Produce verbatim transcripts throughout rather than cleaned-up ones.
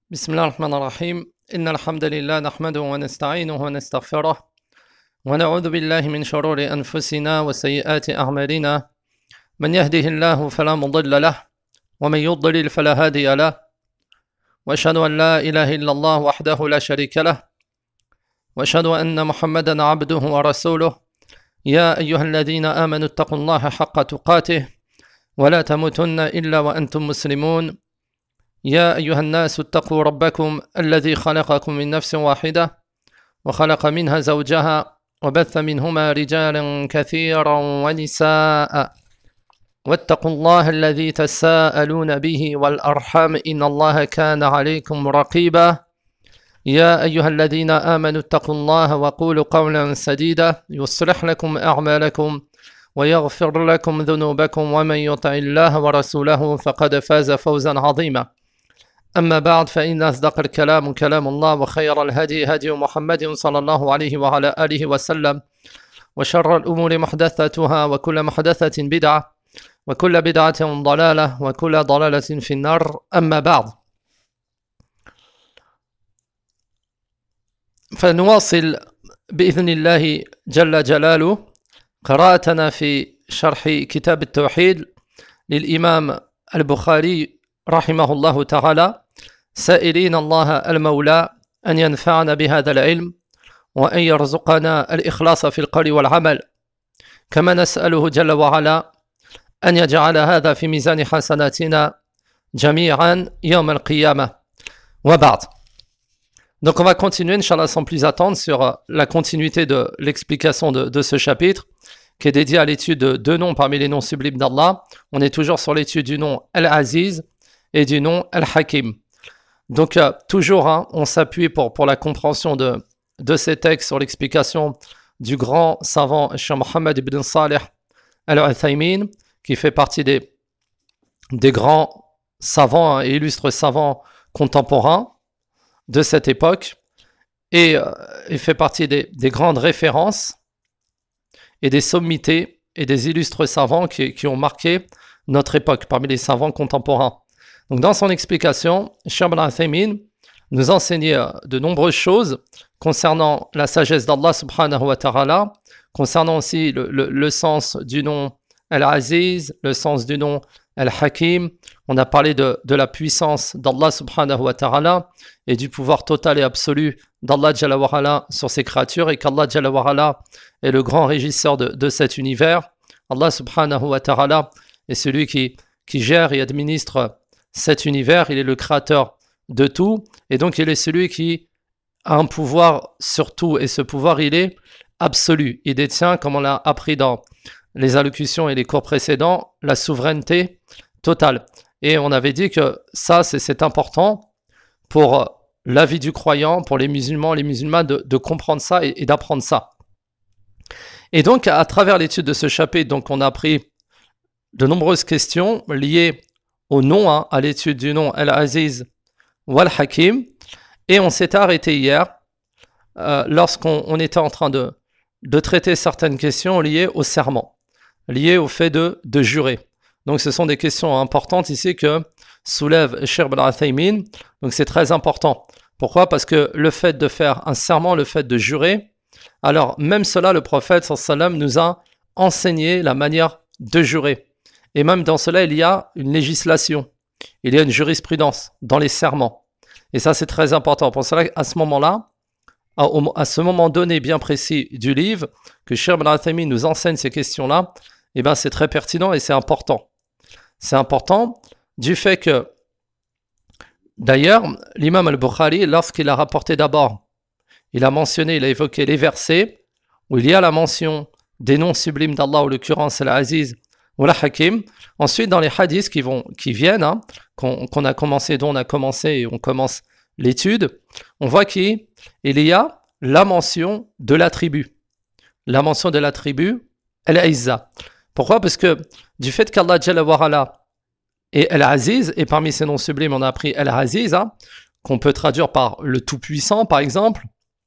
بسم الله الرحمن الرحيم إن الحمد لله نحمده ونستعينه ونستغفره ونعوذ بالله من شرور أنفسنا وسيئات أعمالنا من يهده الله فلا مضل له ومن يضلل فلا هادي له وأشهد أن لا إله إلا الله وحده لا شريك له وأشهد أن محمدا عبده ورسوله يا أيها الذين آمنوا اتقوا الله حق تقاته ولا تموتن إلا وأنتم مسلمون يا أيها الناس اتقوا ربكم الذي خلقكم من نفس واحدة وخلق منها زوجها وبث منهما رجالا كثيرا ونساء واتقوا الله الذي تساءلون به والأرحام إن الله كان عليكم رقيبا يا أيها الذين آمنوا اتقوا الله وقولوا قولا سديدا يصلح لكم أعمالكم ويغفر لكم ذنوبكم ومن يطع الله ورسوله فقد فاز فوزا عظيما أما بعد فإن أصدق الكلام كلام الله وخير الهدي هدي محمد صلى الله عليه وعلى آله وسلم وشر الأمور محدثاتها وكل محدثة بدعة وكل بدعة ضلالة وكل ضلالة في النار أما بعد فنواصل بإذن الله جل جلاله قراءتنا في شرح كتاب التوحيد للإمام البخاري رحمه الله تعالى سائلين الله المولى أن ينفعنا بهذا العلم وأن يرزقنا الإخلاص في القول والعمل كما نسأله جل وعلا أن يجعل هذا في ميزان حسناتنا جميعا يوم القيامة وبعد. Donc on va continuer, Inch'Allah, sans plus attendre, sur la continuité de l'explication de, de ce chapitre qui est dédié à l'étude de deux noms parmi les noms sublimes d'Allah. On est toujours sur l'étude du nom Al-Aziz et du nom Al-Hakim. Donc euh, toujours, hein, on s'appuie pour, pour la compréhension de, de ces textes sur l'explication du grand savant Cheikh Mohammed ibn Salih Al-Uthaymin, qui fait partie des, des grands savants et illustres savants contemporains de cette époque, et euh, il fait partie des, des grandes références et des sommités et des illustres savants qui, qui ont marqué notre époque parmi les savants contemporains. Donc dans son explication, Cheikh Ibn Uthaymin nous enseignait de nombreuses choses concernant la sagesse d'Allah subhanahu wa ta'ala, concernant aussi le, le, le sens du nom Al-Aziz, le sens du nom Al-Hakim. On a parlé de, de la puissance d'Allah subhanahu wa ta'ala et du pouvoir total et absolu d'Allah Jalla wa Ala sur ses créatures, et qu'Allah Jalla wa Ala est le grand régisseur de, de cet univers. Allah subhanahu wa ta'ala est celui qui, qui gère et administre cet univers, il est le créateur de tout, et donc il est celui qui a un pouvoir sur tout, et ce pouvoir il est absolu. Il détient, comme on l'a appris dans les allocutions et les cours précédents, la souveraineté totale. Et on avait dit que ça, c'est, c'est important pour la vie du croyant, pour les musulmans, les musulmanes, de, de comprendre ça et, et d'apprendre ça. Et donc, à travers l'étude de ce chapitre, donc, on a appris de nombreuses questions liées au nom, hein, à l'étude du nom Al-Aziz ou Al-Hakim. Et on s'était arrêté hier, euh, lorsqu'on on était en train de, de traiter certaines questions liées au serment, liées au fait de, de jurer. Donc ce sont des questions importantes ici que soulève Cheikh Ibn Uthaymin. Donc c'est très important. Pourquoi ? Parce que le fait de faire un serment, le fait de jurer, alors même cela, le prophète sallallahu alayhi wa sallam nous a enseigné la manière de jurer. Et même dans cela, il y a une législation, il y a une jurisprudence dans les serments. Et ça, c'est très important. Pour cela, à ce moment-là, à, à ce moment donné bien précis du livre, que Cheikh Ibn Uthaymin nous enseigne ces questions-là, eh bien, c'est très pertinent et c'est important. C'est important du fait que, d'ailleurs, l'imam al-Bukhari, lorsqu'il a rapporté d'abord, il a mentionné, il a évoqué les versets où il y a la mention des noms sublimes d'Allah, en l'occurrence Al-Aziz ou Al-Hakim. Ensuite, dans les hadiths qui, vont, qui viennent, hein, qu'on, qu'on a commencé, dont on a commencé et on commence l'étude, on voit qu'il y a la mention de l'attribut. La mention de l'attribut Al-Izza. Pourquoi ? Parce que du fait qu'Allah Jalla wa Ala est Al-Aziz, et parmi ces noms sublimes, on a appris Al-Aziz, hein, qu'on peut traduire par le Tout-Puissant, par exemple.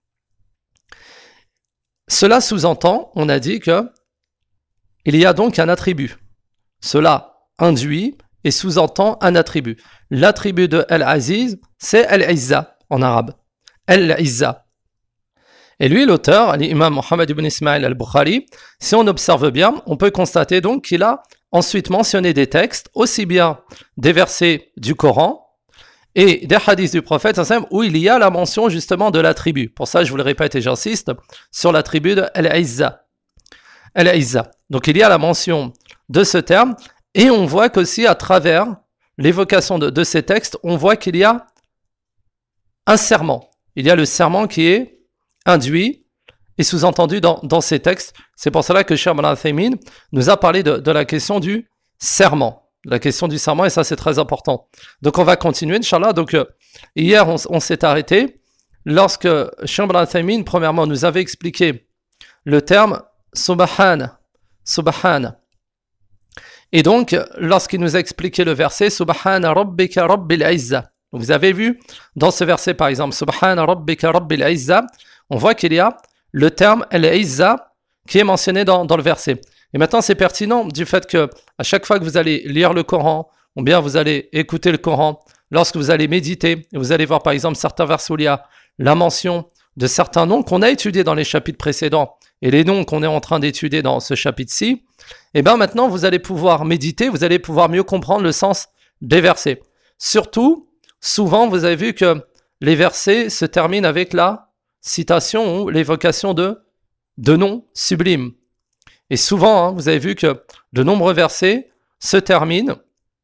Cela sous-entend, on a dit que il y a donc un attribut. Cela induit et sous-entend un attribut. L'attribut de Al-Aziz, c'est Al-Izza en arabe. Al-Izza. Et lui, l'auteur, l'imam Mohammed ibn Ismail al-Bukhari, si on observe bien, on peut constater donc qu'il a ensuite mentionné des textes, aussi bien des versets du Coran et des hadiths du prophète, où il y a la mention justement de l'attribut. Pour ça, je vous le répète et j'insiste sur l'attribut de Al-Izza. Al-Izza. Donc il y a la mention de ce terme, et on voit qu'aussi à travers l'évocation de, de ces textes, on voit qu'il y a un serment. Il y a le serment qui est induit et sous-entendu dans, dans ces textes. C'est pour cela que Cheikh Ibn Uthaymin nous a parlé de, de la question du serment. La question du serment, et ça c'est très important. Donc on va continuer, Inch'Allah. Donc euh, hier on, on s'est arrêté lorsque Cheikh Ibn Uthaymin, premièrement, nous avait expliqué le terme Subhan. Subhan. Et donc, lorsqu'il nous a expliqué le verset Subhana Rabbika Rabbil Izza. Vous avez vu dans ce verset par exemple Subhana Rabbika Rabbil Izza, on voit qu'il y a le terme Al-Izza qui est mentionné dans, dans le verset. Et maintenant, c'est pertinent du fait que à chaque fois que vous allez lire le Coran, ou bien vous allez écouter le Coran, lorsque vous allez méditer, vous allez voir par exemple certains versets où il y a la mention de certains noms qu'on a étudiés dans les chapitres précédents et les noms qu'on est en train d'étudier dans ce chapitre-ci, et bien maintenant vous allez pouvoir méditer, vous allez pouvoir mieux comprendre le sens des versets. Surtout, souvent vous avez vu que les versets se terminent avec la citation ou l'évocation de, de noms sublimes. Et souvent, hein, vous avez vu que de nombreux versets se terminent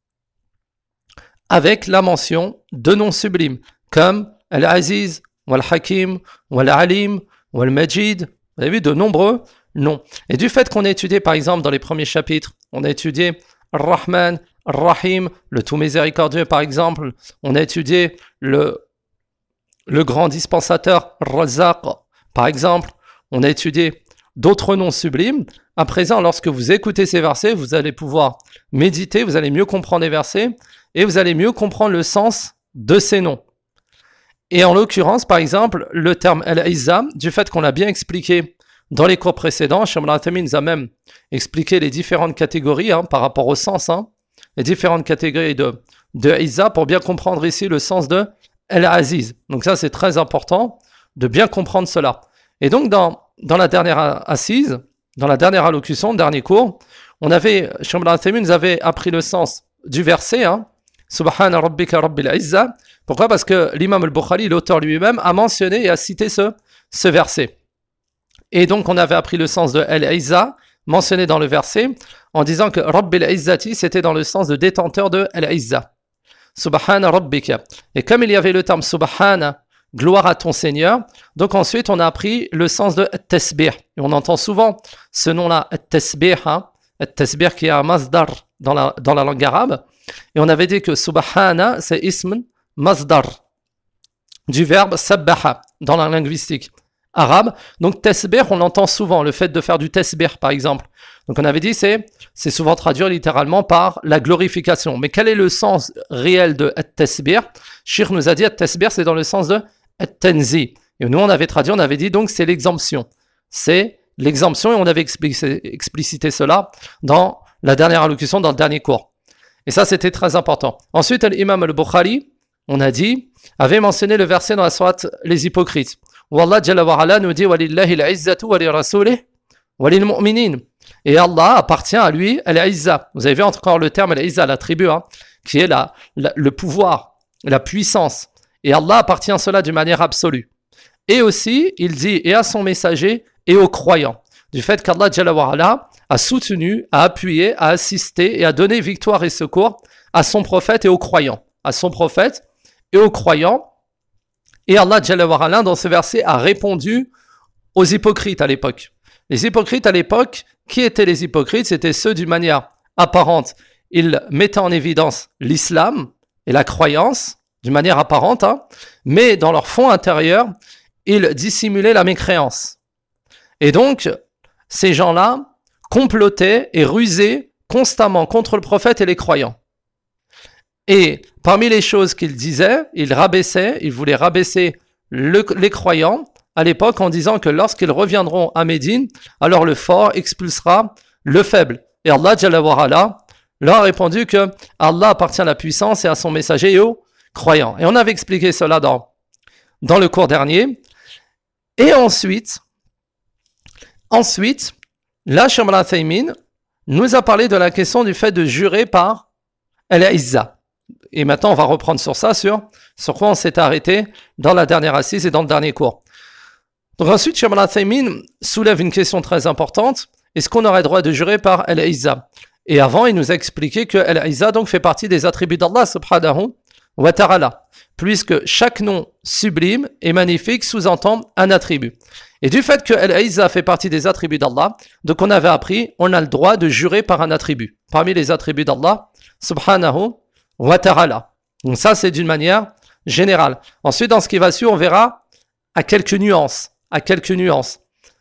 avec la mention de noms sublimes, comme Al-Aziz, Wal-Hakim, Wal-Alim, Wal-Majid. Vous avez vu de nombreux noms. Et du fait qu'on a étudié, par exemple, dans les premiers chapitres, on a étudié Ar-Rahman, Ar-Rahim, le tout miséricordieux, par exemple. On a étudié le le grand dispensateur Razaq, par exemple. On a étudié d'autres noms sublimes. À présent, lorsque vous écoutez ces versets, vous allez pouvoir méditer, vous allez mieux comprendre les versets et vous allez mieux comprendre le sens de ces noms. Et en l'occurrence, par exemple, le terme Al-Izza, du fait qu'on l'a bien expliqué dans les cours précédents, Cheikh Ibn Uthaymin nous a même expliqué les différentes catégories hein, par rapport au sens, hein, les différentes catégories de, de Izza pour bien comprendre ici le sens de Al-Aziz. Donc ça, c'est très important de bien comprendre cela. Et donc, dans, dans la dernière assise, dans la dernière allocution, le dernier cours, on avait, Cheikh Ibn Uthaymin nous avait appris le sens du verset, hein, Subhana Rabbika Rabbil Izza. Pourquoi ? Parce que l'imam al-Bukhari, l'auteur lui-même, a mentionné et a cité ce, ce verset. Et donc, on avait appris le sens de Al-Izza, mentionné dans le verset, en disant que Rabbil Izzati, c'était dans le sens de détenteur de Al-Izza. Subhana Rabbika. Et comme il y avait le terme Subhana, gloire à ton Seigneur, donc ensuite on a appris le sens de At-Tasbih. Et on entend souvent ce nom-là, At-Tasbih, hein, At-Tasbih qui est un masdar dans la, dans la langue arabe. Et on avait dit que Subhana, c'est ism masdar, du verbe sabbaha, dans la linguistique arabe. Donc Tasbih, on l'entend souvent, le fait de faire du Tasbih par exemple. Donc on avait dit, c'est, c'est souvent traduit littéralement par la glorification. Mais quel est le sens réel de At-Tasbih ? Cheikh nous a dit, At-Tasbih, c'est dans le sens de At-Tanzi. Et nous, on avait traduit, on avait dit, donc c'est l'exemption. C'est l'exemption, et on avait explicité, explicité cela dans la dernière allocution, dans le dernier cours. Et ça, c'était très important. Ensuite, l'imam al-Bukhari, on a dit, avait mentionné le verset dans la sourate Les Hypocrites, où Allah Jalla wa Ala nous dit « Walillahi al-izzatu wa li rasulih wa lil mu'minin » Et Allah appartient à lui al-Izza. Vous avez vu encore le terme al-Izza, l'attribut, hein, qui est la, la, le pouvoir, la puissance. Et Allah appartient à cela d'une manière absolue. Et aussi, il dit, et à son messager et aux croyants. Du fait qu'Allah Jalla wa Ala a soutenu, a appuyé, a assisté et a donné victoire et secours à son prophète et aux croyants. À son prophète et aux croyants. Et Allah Jalla wa Ala, dans ce verset, a répondu aux hypocrites à l'époque. Les hypocrites à l'époque, qui étaient les hypocrites ? C'était ceux d'une manière apparente. Ils mettaient en évidence l'islam et la croyance, d'une manière apparente, hein, mais dans leur fond intérieur, ils dissimulaient la mécréance. Et donc, ces gens-là complotaient et rusaient constamment contre le prophète et les croyants. Et parmi les choses qu'ils disaient, ils rabaissaient, ils voulaient rabaisser le, les croyants à l'époque en disant que lorsqu'ils reviendront à Médine, alors le fort expulsera le faible. Et Allah Jalla wa Ala leur a répondu que Allah appartient à la puissance et à son messager et aux croyants. Et on avait expliqué cela dans, dans le cours dernier. Et ensuite, ensuite, là, Cheikh Al-Uthaymin nous a parlé de la question du fait de jurer par Al-Izza. Et maintenant, on va reprendre sur ça, sur, sur quoi on s'est arrêté dans la dernière assise et dans le dernier cours. Donc ensuite, Cheikh Al-Uthaymin soulève une question très importante. Est-ce qu'on aurait droit de jurer par Al-Izza? Et avant, il nous a expliqué que Al-Izza donc fait partie des attributs d'Allah subhanahu wa ta'ala, puisque chaque nom sublime et magnifique sous-entend un attribut. Et du fait que Al-Izza fait partie des attributs d'Allah, donc on avait appris, on a le droit de jurer par un attribut, parmi les attributs d'Allah subhanahu wa ta'ala. Donc ça, c'est d'une manière générale. Ensuite, dans ce qui va suivre, on verra à quelques nuances, à quelques nuances.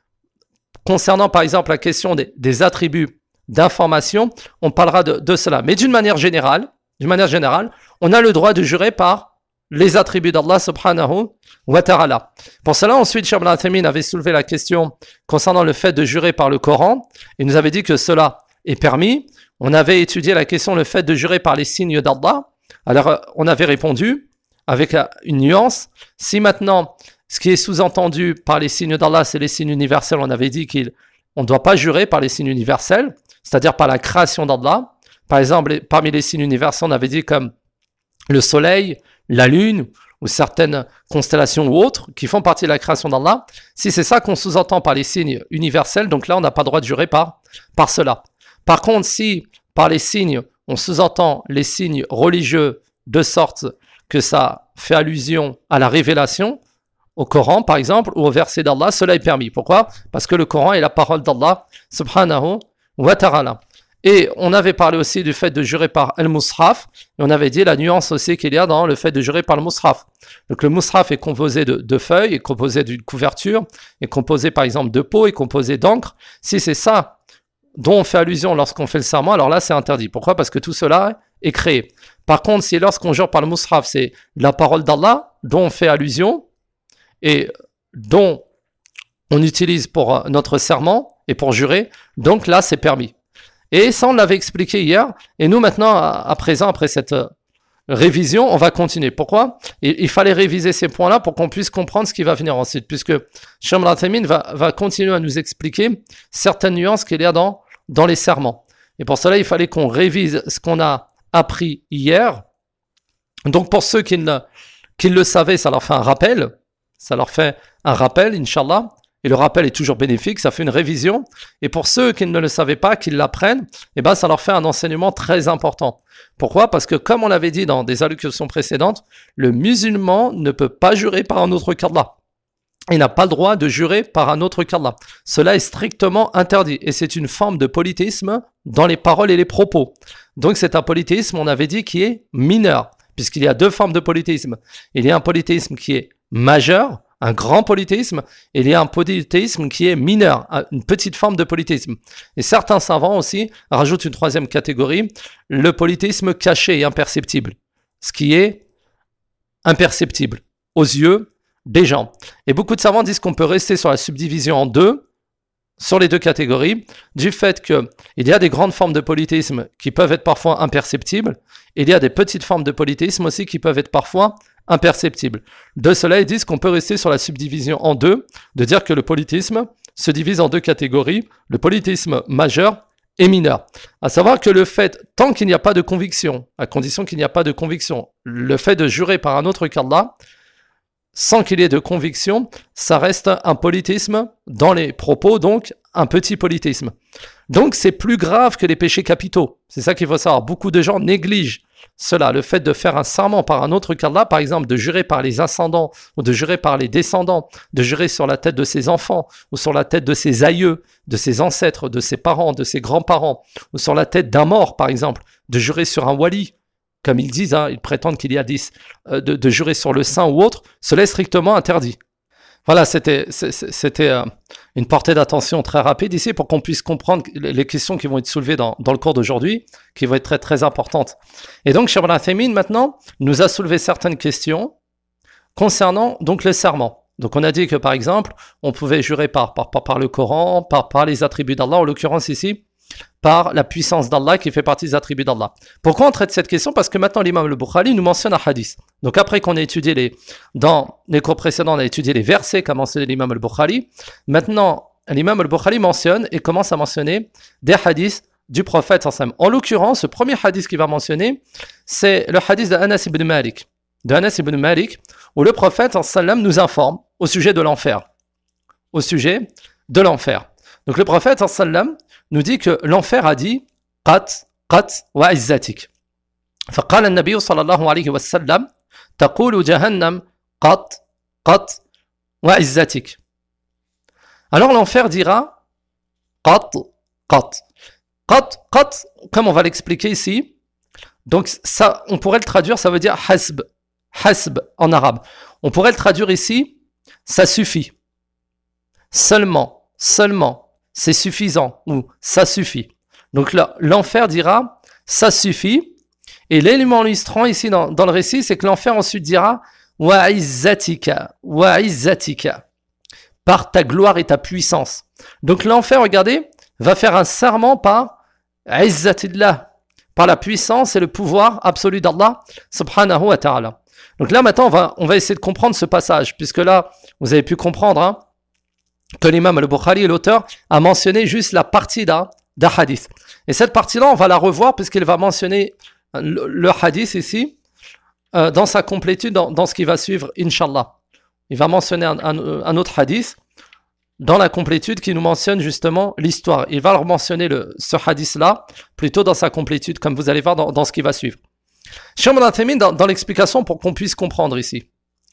Concernant par exemple la question des, des attributs d'information, on parlera de, de cela. Mais d'une manière générale, d'une manière générale, on a le droit de jurer par les attributs d'Allah subhanahu wa ta'ala. Pour cela, ensuite, Cheikh Al-Uthaymin avait soulevé la question concernant le fait de jurer par le Coran. Il nous avait dit que cela est permis. On avait étudié la question, le fait de jurer par les signes d'Allah. Alors, on avait répondu avec une nuance. Si maintenant, ce qui est sous-entendu par les signes d'Allah, c'est les signes universels, on avait dit qu'on ne doit pas jurer par les signes universels, c'est-à-dire par la création d'Allah. Par exemple, parmi les signes universels, on avait dit comme le soleil, la lune, ou certaines constellations ou autres, qui font partie de la création d'Allah. Si c'est ça qu'on sous-entend par les signes universels, donc là, on n'a pas le droit de jurer par, par cela. Par contre, si par les signes, on sous-entend les signes religieux de sorte que ça fait allusion à la révélation, au Coran par exemple, ou au verset d'Allah, cela est permis. Pourquoi? Parce que le Coran est la parole d'Allah, subhanahu wa ta'ala. Et on avait parlé aussi du fait de jurer par Al-Mus'haf, et on avait dit la nuance aussi qu'il y a dans le fait de jurer par le Mus'haf. Donc le Mus'haf est composé de, de feuilles, est composé d'une couverture, est composé par exemple de peau, est composé d'encre. Si c'est ça dont on fait allusion lorsqu'on fait le serment, alors là c'est interdit. Pourquoi? Parce que tout cela est créé. Par contre, si lorsqu'on jure par le Mus'haf, c'est la parole d'Allah dont on fait allusion, et dont on utilise pour notre serment et pour jurer, donc là c'est permis. Et ça on l'avait expliqué hier, et nous maintenant à présent après cette révision on va continuer. Pourquoi? Il fallait réviser ces points là pour qu'on puisse comprendre ce qui va venir ensuite, puisque Cheikh Al-Uthaymin va, va continuer à nous expliquer certaines nuances qu'il y a dans, dans les serments, et pour cela il fallait qu'on révise ce qu'on a appris hier. Donc pour ceux qui, ne, qui le savaient, ça leur fait un rappel. Ça leur fait un rappel, Inch'Allah, et le rappel est toujours bénéfique, ça fait une révision. Et pour ceux qui ne le savaient pas, qui l'apprennent, eh ben, ça leur fait un enseignement très important. Pourquoi? Parce que comme on l'avait dit dans des allocutions précédentes, le musulman ne peut pas jurer par un autre qu'Allah. Il n'a pas le droit de jurer par un autre qu'Allah. Cela est strictement interdit, et c'est une forme de polythéisme dans les paroles et les propos. Donc c'est un polythéisme, on avait dit, qui est mineur, puisqu'il y a deux formes de polythéisme. Il y a un polythéisme qui est majeur, un grand polythéisme, et il y a un polythéisme qui est mineur, une petite forme de polythéisme. Et certains savants aussi rajoutent une troisième catégorie, le polythéisme caché et imperceptible, ce qui est imperceptible aux yeux des gens. Et beaucoup de savants disent qu'on peut rester sur la subdivision en deux, sur les deux catégories, du fait qu'il y a des grandes formes de polythéisme qui peuvent être parfois imperceptibles, et il y a des petites formes de polythéisme aussi qui peuvent être parfois imperceptible. De cela, ils disent qu'on peut rester sur la subdivision en deux, de dire que le polythéisme se divise en deux catégories, le polythéisme majeur et mineur. À savoir que le fait, tant qu'il n'y a pas de conviction, à condition qu'il n'y a pas de conviction, le fait de jurer par un autre qu'Allah, sans qu'il y ait de conviction, ça reste un polythéisme dans les propos, donc un petit polythéisme. Donc c'est plus grave que les péchés capitaux. C'est ça qu'il faut savoir. Beaucoup de gens négligent cela, le fait de faire un serment par un autre qu'Allah, par exemple de jurer par les ascendants ou de jurer par les descendants, de jurer sur la tête de ses enfants ou sur la tête de ses aïeux, de ses ancêtres, de ses parents, de ses grands-parents, ou sur la tête d'un mort par exemple, de jurer sur un wali, comme ils disent, hein, ils prétendent qu'il y a dix, euh, de, de jurer sur le saint ou autre, cela est strictement interdit. Voilà, c'était, c'était euh, une portée d'attention très rapide ici pour qu'on puisse comprendre les questions qui vont être soulevées dans, dans le cours d'aujourd'hui, qui vont être très très importantes. Et donc, Cheikh Al-Uthaymin maintenant nous a soulevé certaines questions concernant donc le serment. Donc on a dit que par exemple, on pouvait jurer par, par, par, par le Coran, par, par les attributs d'Allah, en l'occurrence ici, par la puissance d'Allah qui fait partie des attributs d'Allah. Pourquoi on traite cette question? Parce que maintenant l'imam al-Bukhari nous mentionne un hadith. Donc après qu'on ait étudié les, dans les cours précédents, on a étudié les versets qu'a mentionné l'imam al-Bukhari. Maintenant, l'imam al-Bukhari mentionne et commence à mentionner des hadiths du prophète sallallahu alayhi wa sallam. En l'occurrence, le premier hadith qu'il va mentionner, c'est le hadith d'Anas ibn Malik. d'Anas ibn Malik, où le prophète sallallahu alayhi wa sallam nous informe au sujet de l'enfer. Au sujet de l'enfer. Donc le prophète sallallahu alayhi wa sallam nous dit que l'enfer a dit qat qat wa izzatik. فقال النبي صلى الله عليه وسلم تقول جهنم قط قط وعزتك. Alors l'enfer dira qat qat. Qat qat, comme on va l'expliquer ici. Donc ça, on pourrait le traduire, ça veut dire hasb, hasb en arabe. On pourrait le traduire ici, ça suffit. Seulement, seulement. C'est suffisant ou ça suffit. Donc là, l'enfer dira ça suffit. Et l'élément illustrant ici dans, dans le récit, c'est que l'enfer ensuite dira wa izzatika, wa izzatika, par ta gloire et ta puissance. Donc l'enfer, regardez, va faire un serment par izzatillah, par la puissance et le pouvoir absolu d'Allah subhanahu wa ta'ala. Donc là maintenant, on va, on va essayer de comprendre ce passage, puisque là, vous avez pu comprendre, hein, que l'imam al-Bukhari, l'auteur, a mentionné juste la partie d'un, d'un hadith. Et cette partie-là, on va la revoir puisqu'il va mentionner le, le hadith ici, euh, dans sa complétude, dans, dans ce qui va suivre, Inch'Allah. Il va mentionner un, un, un autre hadith dans la complétude qui nous mentionne justement l'histoire. Il va leur mentionner le, ce hadith-là plutôt dans sa complétude, comme vous allez voir dans, dans ce qui va suivre. Cheikh Ibn Uthaymin, dans, dans l'explication pour qu'on puisse comprendre ici,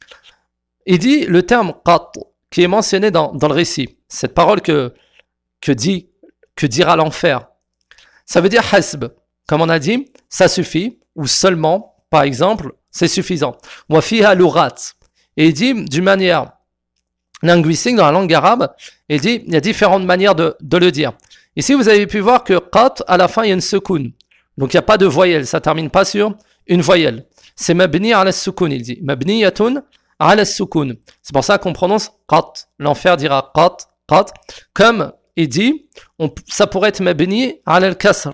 il dit le terme qat, qui est mentionné dans, dans le récit, cette parole que, que, dit, que dira l'enfer, ça veut dire hasb, comme on a dit, ça suffit, ou seulement, par exemple, c'est suffisant. Wa fiha lurat, et il dit d'une manière linguistique, dans la langue arabe, il dit, il y a différentes manières de, de le dire. Ici, vous avez pu voir que qat, à la fin, il y a une sukoun, donc il n'y a pas de voyelle, ça ne termine pas sur une voyelle. C'est mabni ala sukoun, il dit, mabniyatun ala sukoun. C'est pour ça qu'on prononce qat. L'enfer dira qat, qat. Comme il dit, on, ça pourrait être mabni ala al-kasr.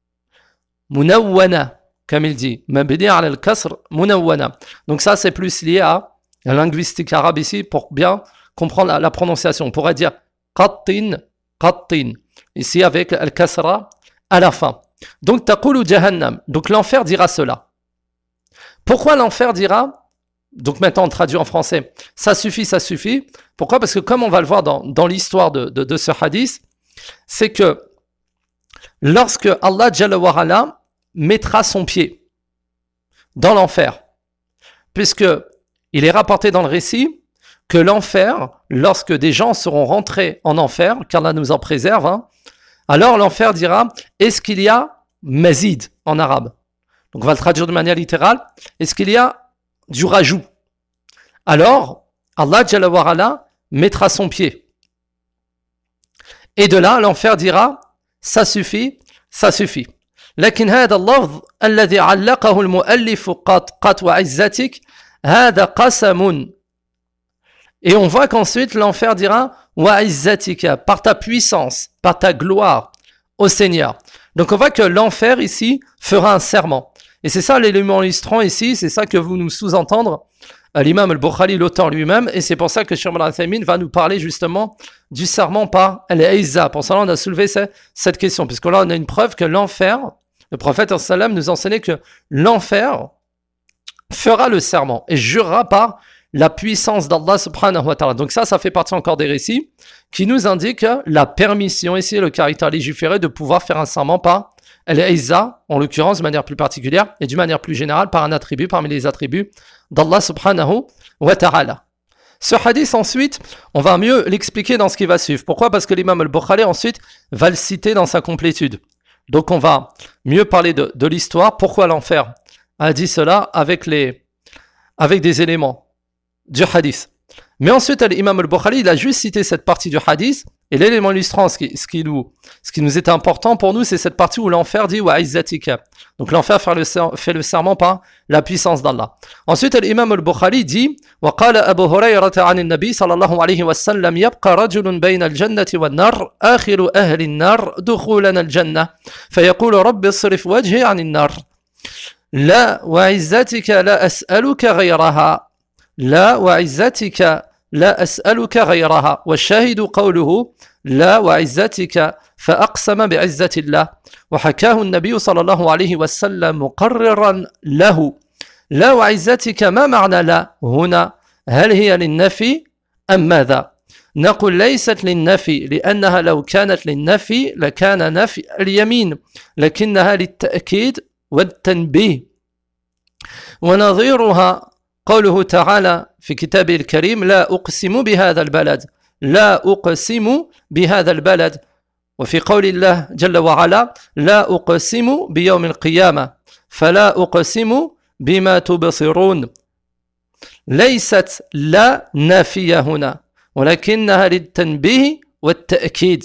Munawwana. Comme il dit, mabni ala al-kasr, munawwana. Donc ça, c'est plus lié à la linguistique arabe ici pour bien comprendre la, la prononciation. On pourrait dire qattin, qattin. Ici avec al-kasra à la fin. Donc taqulu jahannam. Donc l'enfer dira cela. Pourquoi l'enfer dira? Donc maintenant on traduit en français, ça suffit, ça suffit. Pourquoi? Parce que comme on va le voir dans, dans l'histoire de, de, de ce hadith, c'est que lorsque Allah Jalla wa Ala mettra son pied dans l'enfer, puisque il est rapporté dans le récit que l'enfer, lorsque des gens seront rentrés en enfer, qu'Allah nous en préserve, hein, alors l'enfer dira, est-ce qu'il y a mazid en arabe? Donc on va le traduire de manière littérale, est-ce qu'il y a du rajout? Alors, Allah Jalla wa Ala mettra son pied. Et de là, l'enfer dira, ça suffit, ça suffit. لكن هذا اللفظ الذي علقه المؤلف قط قط وعزتك هذا قسم. Et on voit qu'ensuite l'enfer dira وعزتك, par ta puissance, par ta gloire au Seigneur. Donc on voit que l'enfer ici fera un serment. Et c'est ça l'élément illustrant ici, c'est ça que vous nous sous-entendre, euh, l'imam al-Bukhari, l'auteur lui-même, et c'est pour ça que Cheikh Ibn Uthaymin va nous parler justement du serment par al-Izza. Pour cela, on a soulevé ce, cette question, puisque là, on a une preuve que l'enfer, le prophète sallam nous enseignait que l'enfer fera le serment et jurera par la puissance d'Allah subhanahu wa ta'ala. Donc ça, ça fait partie encore des récits qui nous indiquent la permission ici, le caractère légiféré de pouvoir faire un serment par Al-Izza, en l'occurrence de manière plus particulière et d'une manière plus générale par un attribut parmi les attributs d'Allah subhanahu wa ta'ala. Ce hadith ensuite, on va mieux l'expliquer dans ce qui va suivre. Pourquoi? Parce que l'imam al-Bukhari ensuite va le citer dans sa complétude. Donc on va mieux parler de, de l'histoire, pourquoi l'enfer a dit cela avec, les, avec des éléments du hadith. Mais ensuite, l'imam al-Bukhari, il a juste cité cette partie du hadith, et l'élément illustrant, ce qui, ce, qui nous, ce qui nous est important pour nous, c'est cette partie où l'enfer dit « wa izzatika ». Donc l'enfer fait le, fait le serment par la puissance d'Allah. Ensuite, l'imam al-Bukhari dit « Wa qala Abu Hurayrata an al-Nabi sallallahu alayhi wa sallam yabqa rajulun bayna al-jannati wa an-nar, akhiru ahli an-nar, dukhulan al-jannah, fayaqulu rabbi asrif wajhi an an-nar. La wa izzatika la as'aluka ghayraha. La wa izzatika لا أسألك غيرها والشاهد قوله لا وعزتك فأقسم بعزة الله وحكاه النبي صلى الله عليه وسلم مقررا له لا وعزتك ما معنى لا هنا هل هي للنفي أم ماذا نقول ليست للنفي لأنها لو كانت للنفي لكان نفي اليمين لكنها للتأكيد والتنبيه ونظيرها قوله تعالى في كتابه الكريم لا أقسم بهذا البلد لا أقسم بهذا البلد وفي قول الله جل وعلا لا أقسم بيوم القيامة فلا أقسم بما تبصرون ليست لا نافية هنا ولكنها للتنبيه والتأكيد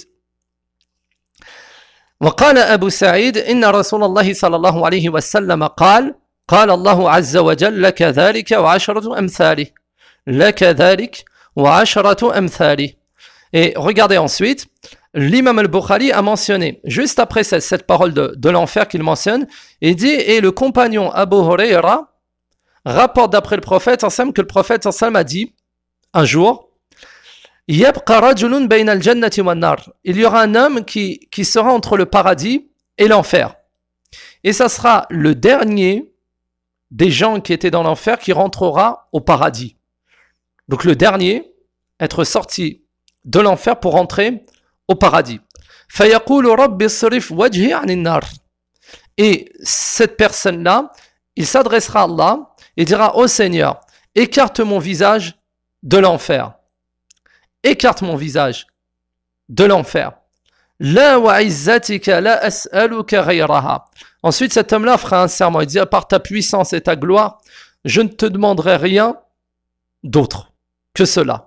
وقال أبو سعيد إن رسول الله صلى الله عليه وسلم قال قال الله عز وجل لك ذلك وعشرة أمثاله لك ذلك وعشرة أمثاله. Et regardez ensuite, l'imam al-Bukhari a mentionné, juste après cette, cette parole de, de l'enfer qu'il mentionne, il dit, et le compagnon Abu Huraira rapporte d'après le prophète que le prophète a dit, un jour, Yabqa rajulun bayna al-jannati wan nar. Il y aura un homme qui, qui sera entre le paradis et l'enfer. Et ça sera le dernier des gens qui étaient dans l'enfer qui rentrera au paradis. Donc le dernier, être sorti de l'enfer pour rentrer au paradis. فَيَقُولُ رَبِّ اصْرِفْ وَجْهِي عَنِ النَّارِ. Et cette personne-là, il s'adressera à Allah et dira, ô Seigneur, écarte mon visage de l'enfer. Écarte mon visage de l'enfer. La wa izzatika la as'aluka ghayraha. Ensuite, cet homme-là fera un serment. Il dit, par ta puissance et ta gloire, je ne te demanderai rien d'autre que cela.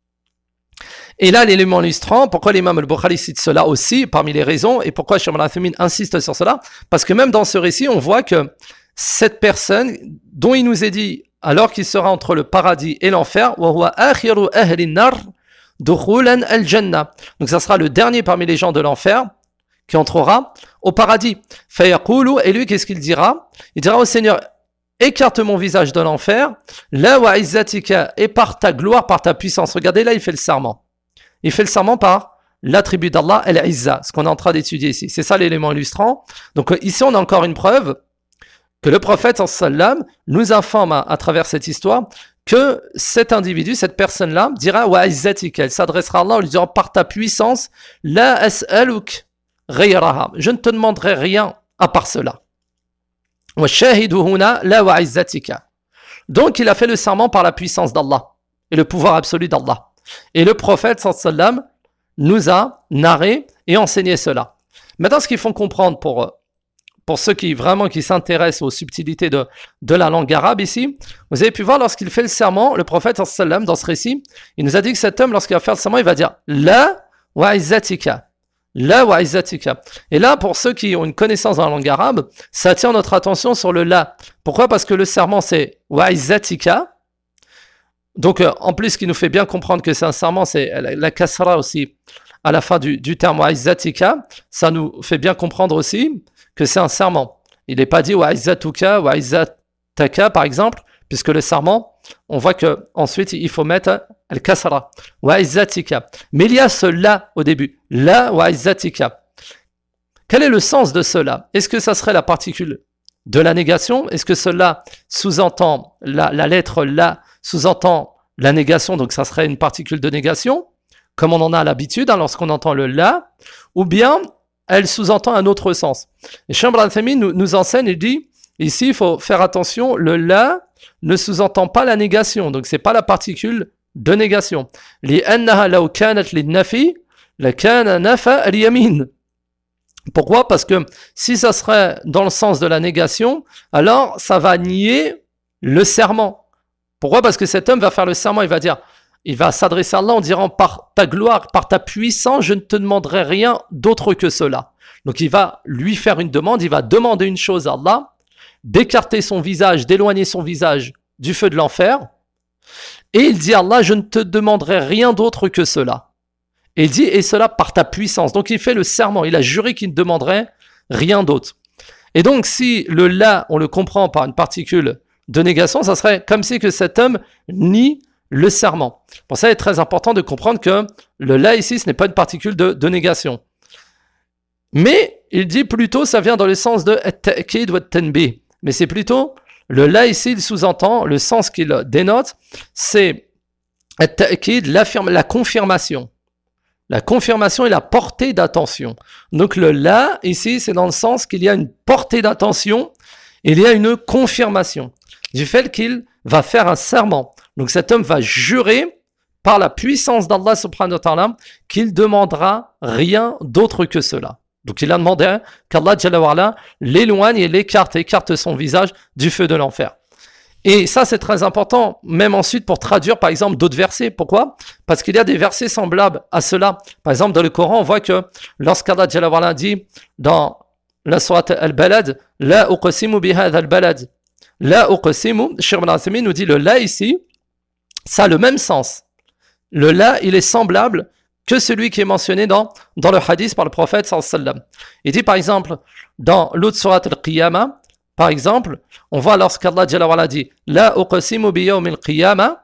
Et là, l'élément illustrant, pourquoi l'imam al-Bukhari cite cela aussi, parmi les raisons, et pourquoi Cheikh al-Uthaymin insiste sur cela, parce que même dans ce récit, on voit que cette personne, dont il nous est dit, alors qu'il sera entre le paradis et l'enfer, wa huwa akhiru ahli an-nar dukhulan al-jannah. Donc ça sera le dernier parmi les gens de l'enfer, qui entrera au paradis. Fayaqulu, et lui, qu'est-ce qu'il dira? Il dira au Seigneur, écarte mon visage de l'enfer, la wa izzatika, et par ta gloire, par ta puissance. Regardez, là, il fait le serment. Il fait le serment par l'attribut d'Allah, al-Izza, ce qu'on est en train d'étudier ici. C'est ça l'élément illustrant. Donc ici, on a encore une preuve que le prophète sallam nous informe à, à travers cette histoire que cet individu, cette personne-là, dira wa izzatika, elle s'adressera à Allah en lui disant par ta puissance, la as'aluk ghayraha, je ne te demanderai rien à part cela. Wa shahidu huna la wa izzatika. Donc il a fait le serment par la puissance d'Allah et le pouvoir absolu d'Allah. Et le prophète sallam nous a narré et enseigné cela. Maintenant, ce qu'il faut comprendre pour, pour ceux qui vraiment qui s'intéressent aux subtilités de, de la langue arabe ici, vous avez pu voir lorsqu'il fait le serment, le prophète sallam dans ce récit, il nous a dit que cet homme, lorsqu'il va faire le serment, il va dire la wa izzatika. La wa izzatika. Et là, pour ceux qui ont une connaissance dans la langue arabe, ça attire notre attention sur le la. Pourquoi? Parce que le serment c'est wa izzatika. Donc, euh, en plus, ce qui nous fait bien comprendre que c'est un serment, c'est la, la kasra aussi, à la fin du, du terme wa izzatika. Ça nous fait bien comprendre aussi que c'est un serment. Il n'est pas dit wa izzatuka, wa izzataka, par exemple, puisque le serment, on voit que ensuite il faut mettre al kasra, wa izzatika. Mais il y a ce la au début, la wa izzatika. Quel est le sens de cela? Est-ce que ça serait la particule de la négation? Est-ce que cela sous-entend la, la lettre la sous-entend la négation, donc ça serait une particule de négation, comme on en a l'habitude hein, lorsqu'on entend le la, ou bien elle sous-entend un autre sens. Et Cheikh al-Uthaymin nous, nous enseigne, il dit, ici il faut faire attention, le la ne sous-entend pas la négation, donc c'est pas la particule de négation. لِأَنَّهَا لَوْ كَانَتْ لِلنَّفِي لَكَانَ نَفَى الْيَمِينَ. Pourquoi? Parce que si ça serait dans le sens de la négation, alors ça va nier le serment. Pourquoi? Parce que cet homme va faire le serment, il va dire il va s'adresser à Allah en disant par ta gloire, par ta puissance, je ne te demanderai rien d'autre que cela. Donc il va lui faire une demande, il va demander une chose à Allah, d'écarter son visage, d'éloigner son visage du feu de l'enfer. Et il dit à Allah, je ne te demanderai rien d'autre que cela. Et il dit, et cela par ta puissance. Donc il fait le serment, il a juré qu'il ne demanderait rien d'autre. Et donc si le là, on le comprend par une particule de négation, ça serait comme si que cet homme nie le serment. Pour ça, il est très important de comprendre que le là ici, ce n'est pas une particule de, de négation. Mais il dit plutôt, ça vient dans le sens de at-ta'kid wa at-tanbih. Mais c'est plutôt, le là ici, il sous-entend, le sens qu'il dénote, c'est at-ta'kid, la confirmation. La confirmation et la portée d'attention. Donc le là, ici, c'est dans le sens qu'il y a une portée d'attention, il y a une confirmation du fait qu'il va faire un serment. Donc cet homme va jurer par la puissance d'Allah subhanahu wa ta'ala qu'il demandera rien d'autre que cela. Donc il a demandé qu'Allah Jalla wa Ala l'éloigne et l'écarte, écarte son visage du feu de l'enfer. Et ça c'est très important, même ensuite pour traduire par exemple d'autres versets. Pourquoi ? Parce qu'il y a des versets semblables à cela. Par exemple dans le Coran on voit que lorsqu'Allah Jalla wa Ala dit dans la sourate Al-Balad, La uqsimu bihadha al-balad. La uqsimu, Cheikh Ibn Uthaymin nous dit le la ici, ça a le même sens. Le la, il est semblable que celui qui est mentionné dans, dans le hadith par le prophète sallallahu alayhi wa sallam. Il dit par exemple, dans l'autre sourate Al-Qiyamah, par exemple, on voit lorsqu'Allah Jalla wa Ala dit La uqsimu bi yawm al-qiyamah,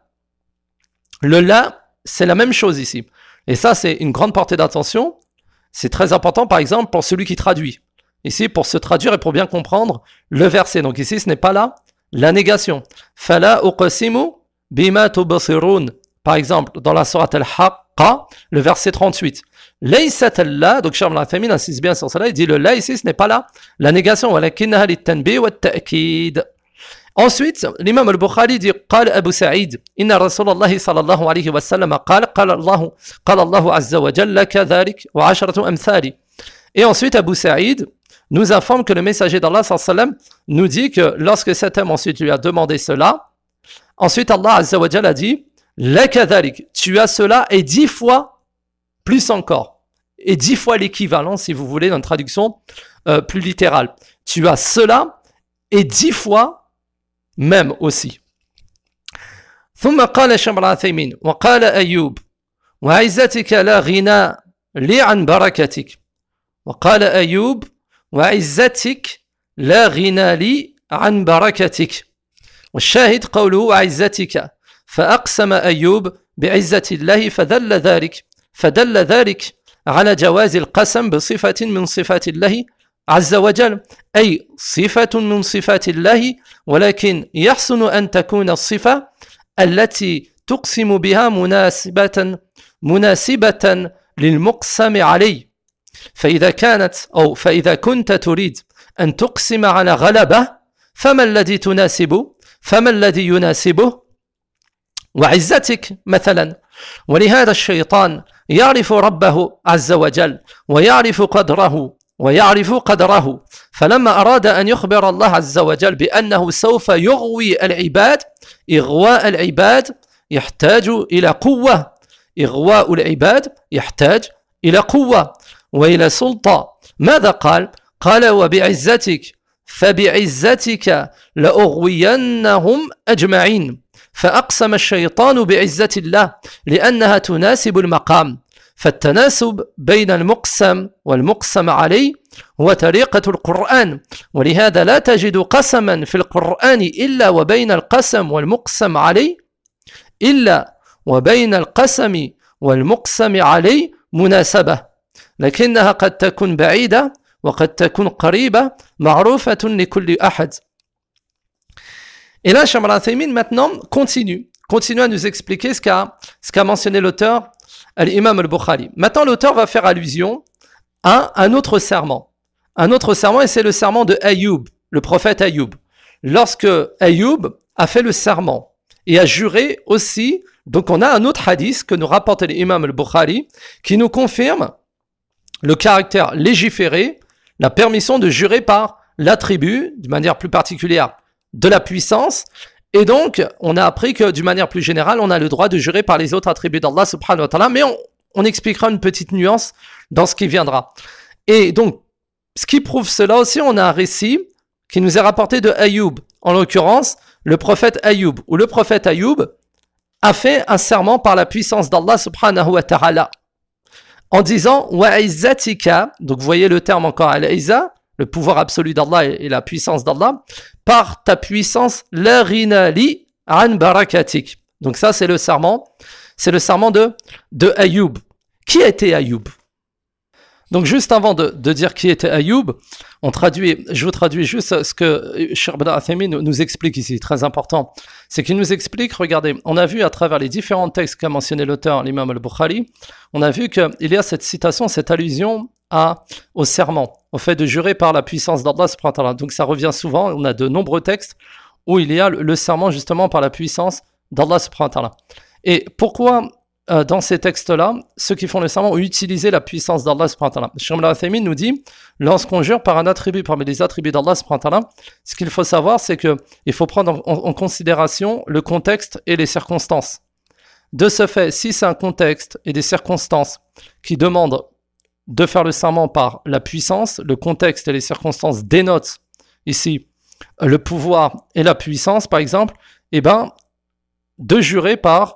le la, c'est la même chose ici. Et ça, c'est une grande portée d'attention. C'est très important, par exemple, pour celui qui traduit. Ici, pour se traduire et pour bien comprendre le verset. Donc ici, ce n'est pas là la négation. Fala uqsimu bima tubsirun. Par exemple, dans la sourate Al-Haqqa, le verset trente-huit. Laysat al-la, donc Cheikh Ibn Uthaymin insiste bien sur cela, il dit le la ici, ce n'est pas là la négation. Walakinnaha lit-tanbih wa at-ta'kid. Ensuite, l'imam al-Bukhari dit قال أبو سعيد إن رسول الله صلى الله عليه وسلم قال قال الله قال الله عز وجل لك ذلك وعشرة أمثال. Et ensuite, Abu Sa'id nous informe que le messager d'Allah sallallahu alayhi wa sallam nous dit que lorsque cet homme ensuite lui a demandé cela, ensuite Allah azza wa jalla a dit laka dhalik, tu as cela et dix fois plus encore, et dix fois l'équivalent si vous voulez dans une traduction euh, plus littérale. Tu as cela et dix fois même aussi. ثم قال شيخ ابن عثيمين وقال أيوب وعزتك لا غنى لي عن بركتك وقال أيوب وعزتك لا غنى لي عن بركتك والشاهد قوله وعزتك فأقسم أيوب بعزة الله فدل ذلك فدل ذلك على جواز القسم بصفة من صفات الله عز وجل أي صفة من صفات الله ولكن يحسن أن تكون الصفة التي تقسم بها مناسبة مناسبة للمقسم عليه فإذا كانت أو فإذا كنت تريد أن تقسم على غلبة فما الذي تناسب فما الذي يناسبه وعزتك مثلا ولهذا الشيطان يعرف ربه عز وجل ويعرف قدره ويعرف قدره فلما أراد أن يخبر الله عز وجل بأنه سوف يغوي العباد إغواء العباد يحتاج إلى قوة إغواء العباد يحتاج إلى قوة وإلى سلطة ماذا قال؟ قال وبعزتك فبعزتك لأغوينهم أجمعين فأقسم الشيطان بعزة الله لأنها تناسب المقام فالتناسب بين المقسم والمقسم عليه هو طريقة القرآن ولهذا لا تجد قسما في القرآن إلا وبين القسم والمقسم عليه إلا وبين القسم والمقسم عليه مناسبة لكنها قد تكون بعيدة وقد تكون قريبة معروفة لكل أحد. Et là, Cheikh Ibn Uthaymin maintenant continue, continue à nous expliquer ce qu'a, ce qu'a mentionné l'auteur, l'imam al-Bukhari. Maintenant, l'auteur va faire allusion à un autre serment. Un autre serment, et c'est le serment de Ayoub, le prophète Ayoub. Lorsque Ayoub a fait le serment et a juré aussi, donc on a un autre hadith que nous rapporte l'imam al-Bukhari qui nous confirme le caractère légiféré, la permission de jurer par l'attribut, de manière plus particulière, de la puissance Et donc, on a appris que d'une manière plus générale, on a le droit de jurer par les autres attributs d'Allah subhanahu wa ta'ala, mais on, on expliquera une petite nuance dans ce qui viendra. Et donc, ce qui prouve cela aussi, on a un récit qui nous est rapporté de Ayoub, en l'occurrence, le prophète Ayoub, où le prophète Ayoub a fait un serment par la puissance d'Allah subhanahu wa ta'ala, en disant « Wa izzatika », donc vous voyez le terme encore, al-izza, le pouvoir absolu d'Allah et la puissance d'Allah, par ta puissance, la rinali an barakatik. Donc ça, c'est le serment, c'est le serment de, de Ayoub. Qui était Ayoub? Donc juste avant de, de dire qui était Ayoub, on traduit, je vous traduis juste ce que Cheikh Ibn Uthaymin nous explique ici, très important. C'est qu'il nous explique, regardez, on a vu à travers les différents textes qu'a mentionné l'auteur, l'imam al-Bukhari, on a vu qu'il y a cette citation, cette allusion à, au serment, au fait de jurer par la puissance d'Allah subhanahu wa ta'ala. Donc ça revient souvent, on a de nombreux textes où il y a le, le serment justement par la puissance d'Allah subhanahu wa ta'ala. Et pourquoi euh, dans ces textes-là, ceux qui font le serment ont utilisé la puissance d'Allah subhanahu wa ta'ala? Cheikh Ibn Uthaymin nous dit, lorsqu'on jure par un attribut parmi les attributs d'Allah subhanahu wa ta'ala, ce qu'il faut savoir, c'est qu'il faut prendre en, en, en considération le contexte et les circonstances. De ce fait, si c'est un contexte et des circonstances qui demandent de faire le serment par la puissance, le contexte et les circonstances dénotent ici le pouvoir et la puissance, par exemple, eh ben, de jurer par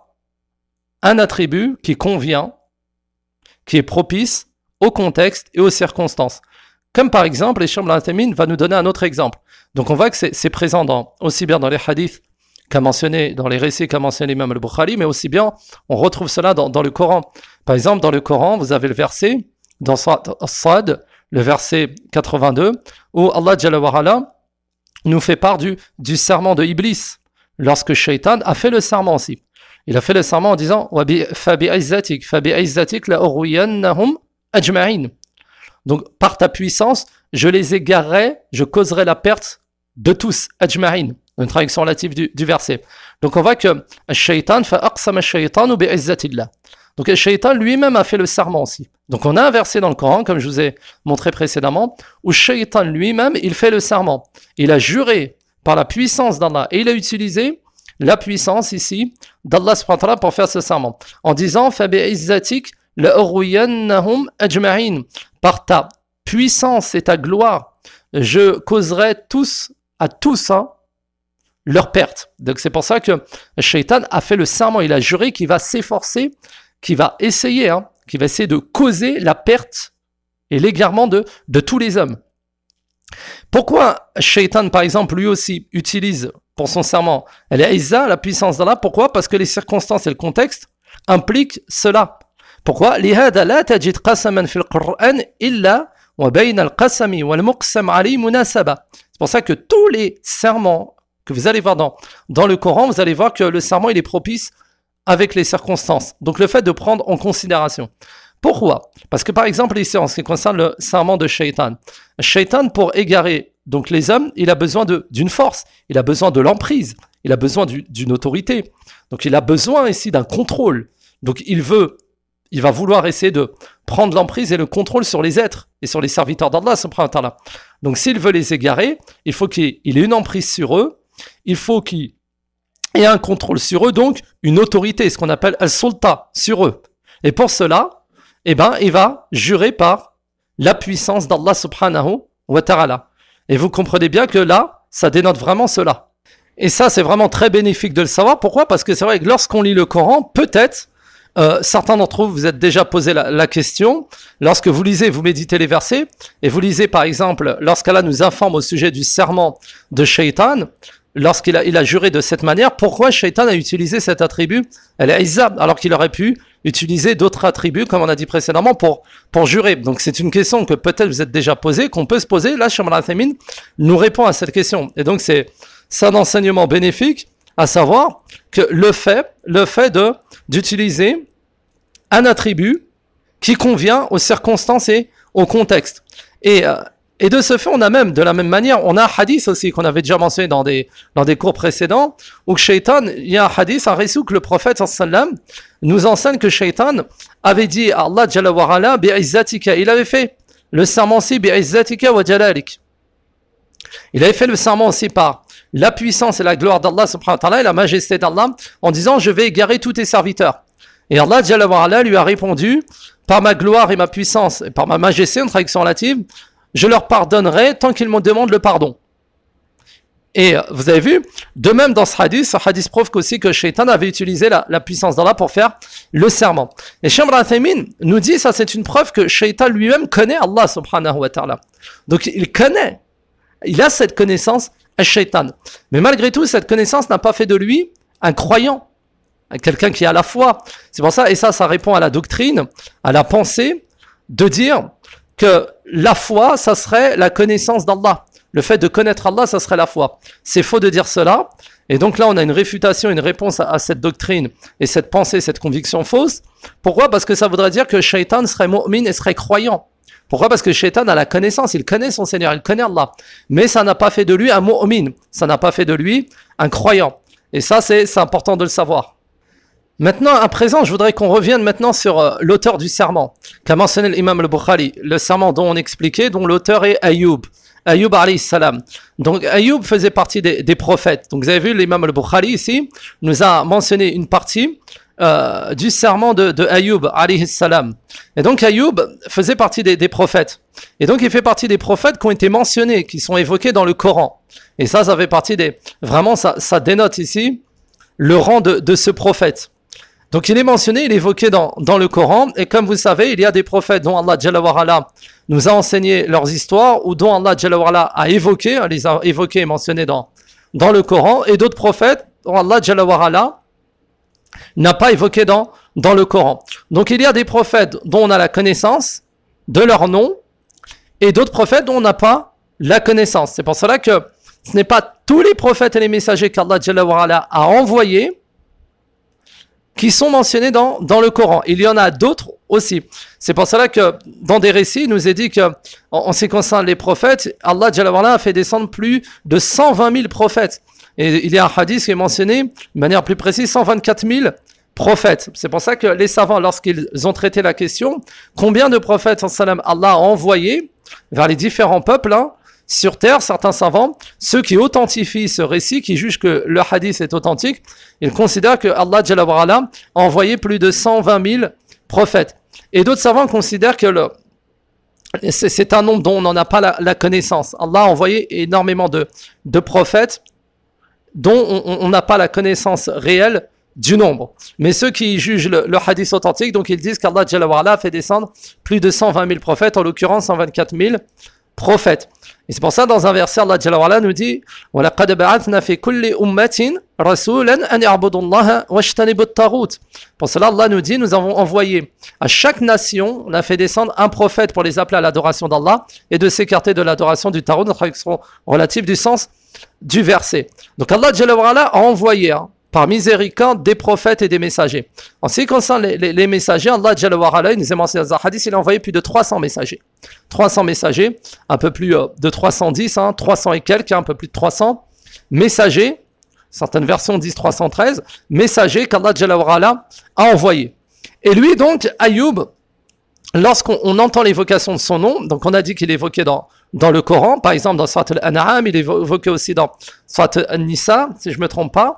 un attribut qui convient, qui est propice au contexte et aux circonstances. Comme par exemple, et Cheikh Ibn Uthaymin va nous donner un autre exemple. Donc on voit que c'est, c'est présent dans, aussi bien dans les hadiths qu'a mentionné, dans les récits qu'a mentionné l'imam al-Bukhari, mais aussi bien, on retrouve cela dans, dans le Coran. Par exemple, dans le Coran, vous avez le verset, dans Sad, le verset quatre-vingt-deux, où Allah Jalla wa Ala nous fait part du, du serment de Iblis, lorsque Shaitan a fait le serment aussi. Il a fait le serment en disant فَبِعِزَّتِكَ فَبِعِزَّتِكَ لَأُغْوِيَنَّهُمْ أَجْمَعِينَ. Donc, par ta puissance, je les égarerai, je causerai la perte de tous, أجمعين. Une traduction relative du, du verset. Donc, on voit que Shaitan فَأَقْسَمَ الشَّيْطَانُ بِعِزَّةِ اللَّهِ. Donc, Shaitan lui-même a fait le serment aussi. Donc, on a un verset dans le Coran, comme je vous ai montré précédemment, où Shaitan lui-même, il fait le serment. Il a juré par la puissance d'Allah et il a utilisé la puissance ici d'Allah subhanahu wa ta'ala pour faire ce serment en disant فَبِعِزَّتِكَ لَأُغْوِيَنَّهُمْ أَجْمَعِينَ. Par ta puissance et ta gloire, je causerai tous à tous hein, leur perte. Donc c'est pour ça que Shaitan a fait le serment, il a juré qu'il va s'efforcer, qu'il va essayer, hein, qu'il va essayer de causer la perte et l'égarement de, de tous les hommes. Pourquoi Shaitan, par exemple, lui aussi utilise pour son serment elle est Izza, la puissance d'Allah? Pourquoi? Parce que les circonstances et le contexte impliquent cela. Pourquoi? لهذا لا تجد قسما في القرآن إلا وبين القسم والمقسم عليه مناسبة. C'est pour ça que tous les serments que vous allez voir dans, dans le Coran, vous allez voir que le serment il est propice avec les circonstances. Donc le fait de prendre en considération. Pourquoi? Parce que par exemple ici en ce qui concerne le serment de Shaitan, Shaitan pour égarer donc les hommes, il a besoin de, d'une force, il a besoin de l'emprise, il a besoin du, d'une autorité. Donc il a besoin ici d'un contrôle. Donc il veut, il va vouloir essayer de prendre l'emprise et le contrôle sur les êtres et sur les serviteurs d'Allah subhanahu wa ta'ala. Donc s'il veut les égarer, il faut qu'il ait une emprise sur eux, il faut qu'il ait un contrôle sur eux, donc une autorité, ce qu'on appelle al-sulta, sur eux. Et pour cela, eh ben, il va jurer par la puissance d'Allah subhanahu wa ta'ala. Et vous comprenez bien que là, ça dénote vraiment cela. Et ça, c'est vraiment très bénéfique de le savoir. Pourquoi? Parce que c'est vrai que lorsqu'on lit le Coran, peut-être, euh, certains d'entre vous vous êtes déjà posé la, la question, lorsque vous lisez, vous méditez les versets, et vous lisez par exemple, lorsqu'Allah nous informe au sujet du serment de Shaitan, lorsqu'il a, il a juré de cette manière, pourquoi Shaitan a utilisé cet attribut, elle est Izza, alors qu'il aurait pu utiliser d'autres attributs, comme on a dit précédemment, pour, pour jurer. Donc c'est une question que peut-être vous êtes déjà posée, qu'on peut se poser. Là, Cheikh Ibn Uthaymin nous répond à cette question. Et donc c'est, c'est un enseignement bénéfique, à savoir que le fait, le fait de, d'utiliser un attribut qui convient aux circonstances et au contexte. Et, euh, et de ce fait, on a même, de la même manière, on a un hadith aussi qu'on avait déjà mentionné dans des, dans des cours précédents, où Shaitan, il y a un hadith, un récit où que le prophète sallam nous enseigne que Shaitan avait dit à Allah Jalla wa Ala bi'izzatika, il avait fait le serment aussi bi'izzatika wa jalalik. Il avait fait le serment aussi par la puissance et la gloire d'Allah subhanahu wa ta'ala et la majesté d'Allah en disant je vais égarer tous tes serviteurs. Et Allah Jalla wa Ala lui a répondu par ma gloire et ma puissance et par ma majesté en traduction relative, je leur pardonnerai tant qu'ils me demandent le pardon. Et vous avez vu, de même dans ce hadith, ce hadith prouve aussi que Shaitan avait utilisé la, la puissance d'Allah pour faire le serment. Et Cheikh Ibn Uthaymin nous dit, ça c'est une preuve que Shaitan lui-même connaît Allah subhanahu wa ta'ala. Donc il connaît, il a cette connaissance, Shaitan. Mais malgré tout, cette connaissance n'a pas fait de lui un croyant, quelqu'un qui a la foi. C'est pour ça, et ça, ça répond à la doctrine, à la pensée, de dire que la foi, ça serait la connaissance d'Allah. Le fait de connaître Allah, ça serait la foi. C'est faux de dire cela. Et donc là, on a une réfutation, une réponse à, à cette doctrine et cette pensée, cette conviction fausse. Pourquoi ? Parce que ça voudrait dire que Shaitan serait mu'min et serait croyant. Pourquoi ? Parce que Shaitan a la connaissance, il connaît son Seigneur, il connaît Allah. Mais ça n'a pas fait de lui un mu'min. Ça n'a pas fait de lui un croyant. Et ça, c'est, c'est important de le savoir. Maintenant, à présent, je voudrais qu'on revienne maintenant sur euh, l'auteur du serment, qu'a mentionné l'imam al-Bukhari, le serment dont on expliquait, dont l'auteur est Ayyub. Ayyub alayhi salam. Donc Ayyub faisait partie des, des prophètes. Donc vous avez vu, l'imam al-Bukhari ici nous a mentionné une partie euh, du serment de, de Ayyub alayhi salam. Et donc Ayyub faisait partie des, des prophètes. Et donc il fait partie des prophètes qui ont été mentionnés, qui sont évoqués dans le Coran. Et ça, ça fait partie des... Vraiment, ça, ça dénote ici le rang de, de ce prophète. Donc il est mentionné, il est évoqué dans, dans le Coran, et comme vous savez, il y a des prophètes dont Allah Jalla wa Ala nous a enseigné leurs histoires, ou dont Allah Jalla wa Ala a évoqué, les a évoqués et mentionnés dans, dans le Coran, et d'autres prophètes dont Allah Jalla wa Ala n'a pas évoqué dans, dans le Coran. Donc il y a des prophètes dont on a la connaissance de leur nom, et d'autres prophètes dont on n'a pas la connaissance. C'est pour cela que ce n'est pas tous les prophètes et les messagers qu'Allah Jalla wa Ala a envoyés qui sont mentionnés dans, dans le Coran. Il y en a d'autres aussi. C'est pour cela que dans des récits, il nous est dit que, en, en ce qui concerne les prophètes, Allah Jalla wa Ala a fait descendre plus de cent vingt mille prophètes. Et il y a un hadith qui est mentionné, de manière plus précise, cent vingt-quatre mille prophètes. C'est pour ça que les savants, lorsqu'ils ont traité la question, combien de prophètes, Allah a envoyé vers les différents peuples, hein, sur terre, certains savants, ceux qui authentifient ce récit, qui jugent que le hadith est authentique, ils considèrent que Allah Jalla wa Ala a envoyé plus de cent vingt mille prophètes. Et d'autres savants considèrent que le, c'est, c'est un nombre dont on n'en a pas la, la connaissance. Allah a envoyé énormément de, de prophètes dont on n'a pas la connaissance réelle du nombre. Mais ceux qui jugent le, le hadith authentique, donc ils disent qu'Allah Jalla wa Ala a fait descendre plus de cent vingt mille prophètes, en l'occurrence cent vingt-quatre mille prophètes. Et c'est pour ça, dans un verset, Allah Jalla wa Ala nous dit وَلَقَدْ بَعَثْنَا فِي كُلِّ أُمَّةٍ رَسُولًا أَنْ يَعْبُدُوا اللَّهَ وَاجْتَنِبُوا الطَّاغُوتَ. Pour cela, Allah nous dit, nous avons envoyé à chaque nation, on a fait descendre un prophète pour les appeler à l'adoration d'Allah et de s'écarter de l'adoration du Tarout, notre traduction relative du sens du verset. Donc Allah Jalla wa Ala a envoyé, hein, par miséricorde, des prophètes et des messagers. En ce qui concerne les, les, les messagers, Allah Jalla wa Ala, il nous a mentionné dans un hadith, il a envoyé plus de trois cents messagers. trois cents messagers, un peu plus euh, de trois cent dix, hein, trois cents et quelques, un peu plus de trois cents messagers, certaines versions disent trois cent treize, messagers qu'Allah Jalla wa Ala a envoyés. Et lui donc, Ayyub, lorsqu'on on entend l'évocation de son nom, donc on a dit qu'il est évoqué dans, dans le Coran, par exemple dans Surat Al-An'am, il est évoqué aussi dans Surat An-Nisa, si je ne me trompe pas.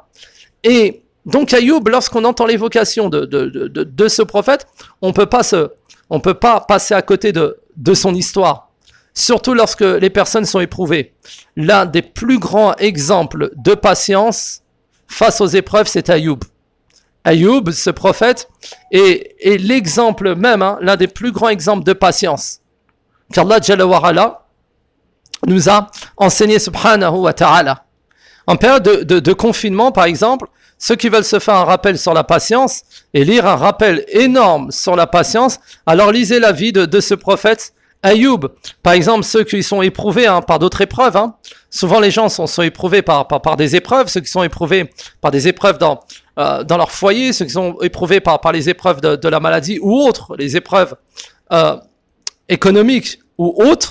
Et donc Ayyub, lorsqu'on entend l'évocation de, de, de, de, de ce prophète, on peut pas se, on peut pas passer à côté de, de son histoire, surtout lorsque les personnes sont éprouvées. L'un des plus grands exemples de patience face aux épreuves, c'est Ayyub. Ayyub, ce prophète, est, est l'exemple même, hein, l'un des plus grands exemples de patience qu'Allah Jalla wa Ala nous a enseigné subhanahu wa ta'ala. En période de, de, de confinement, par exemple, ceux qui veulent se faire un rappel sur la patience et lire un rappel énorme sur la patience, alors lisez la vie de, de ce prophète Ayyub. Par exemple, ceux qui sont éprouvés, hein, par d'autres épreuves. Hein. Souvent, les gens sont, sont éprouvés par, par, par des épreuves, ceux qui sont éprouvés par des épreuves dans, euh, dans leur foyer, ceux qui sont éprouvés par, par les épreuves de, de la maladie ou autres, les épreuves euh, économiques ou autres.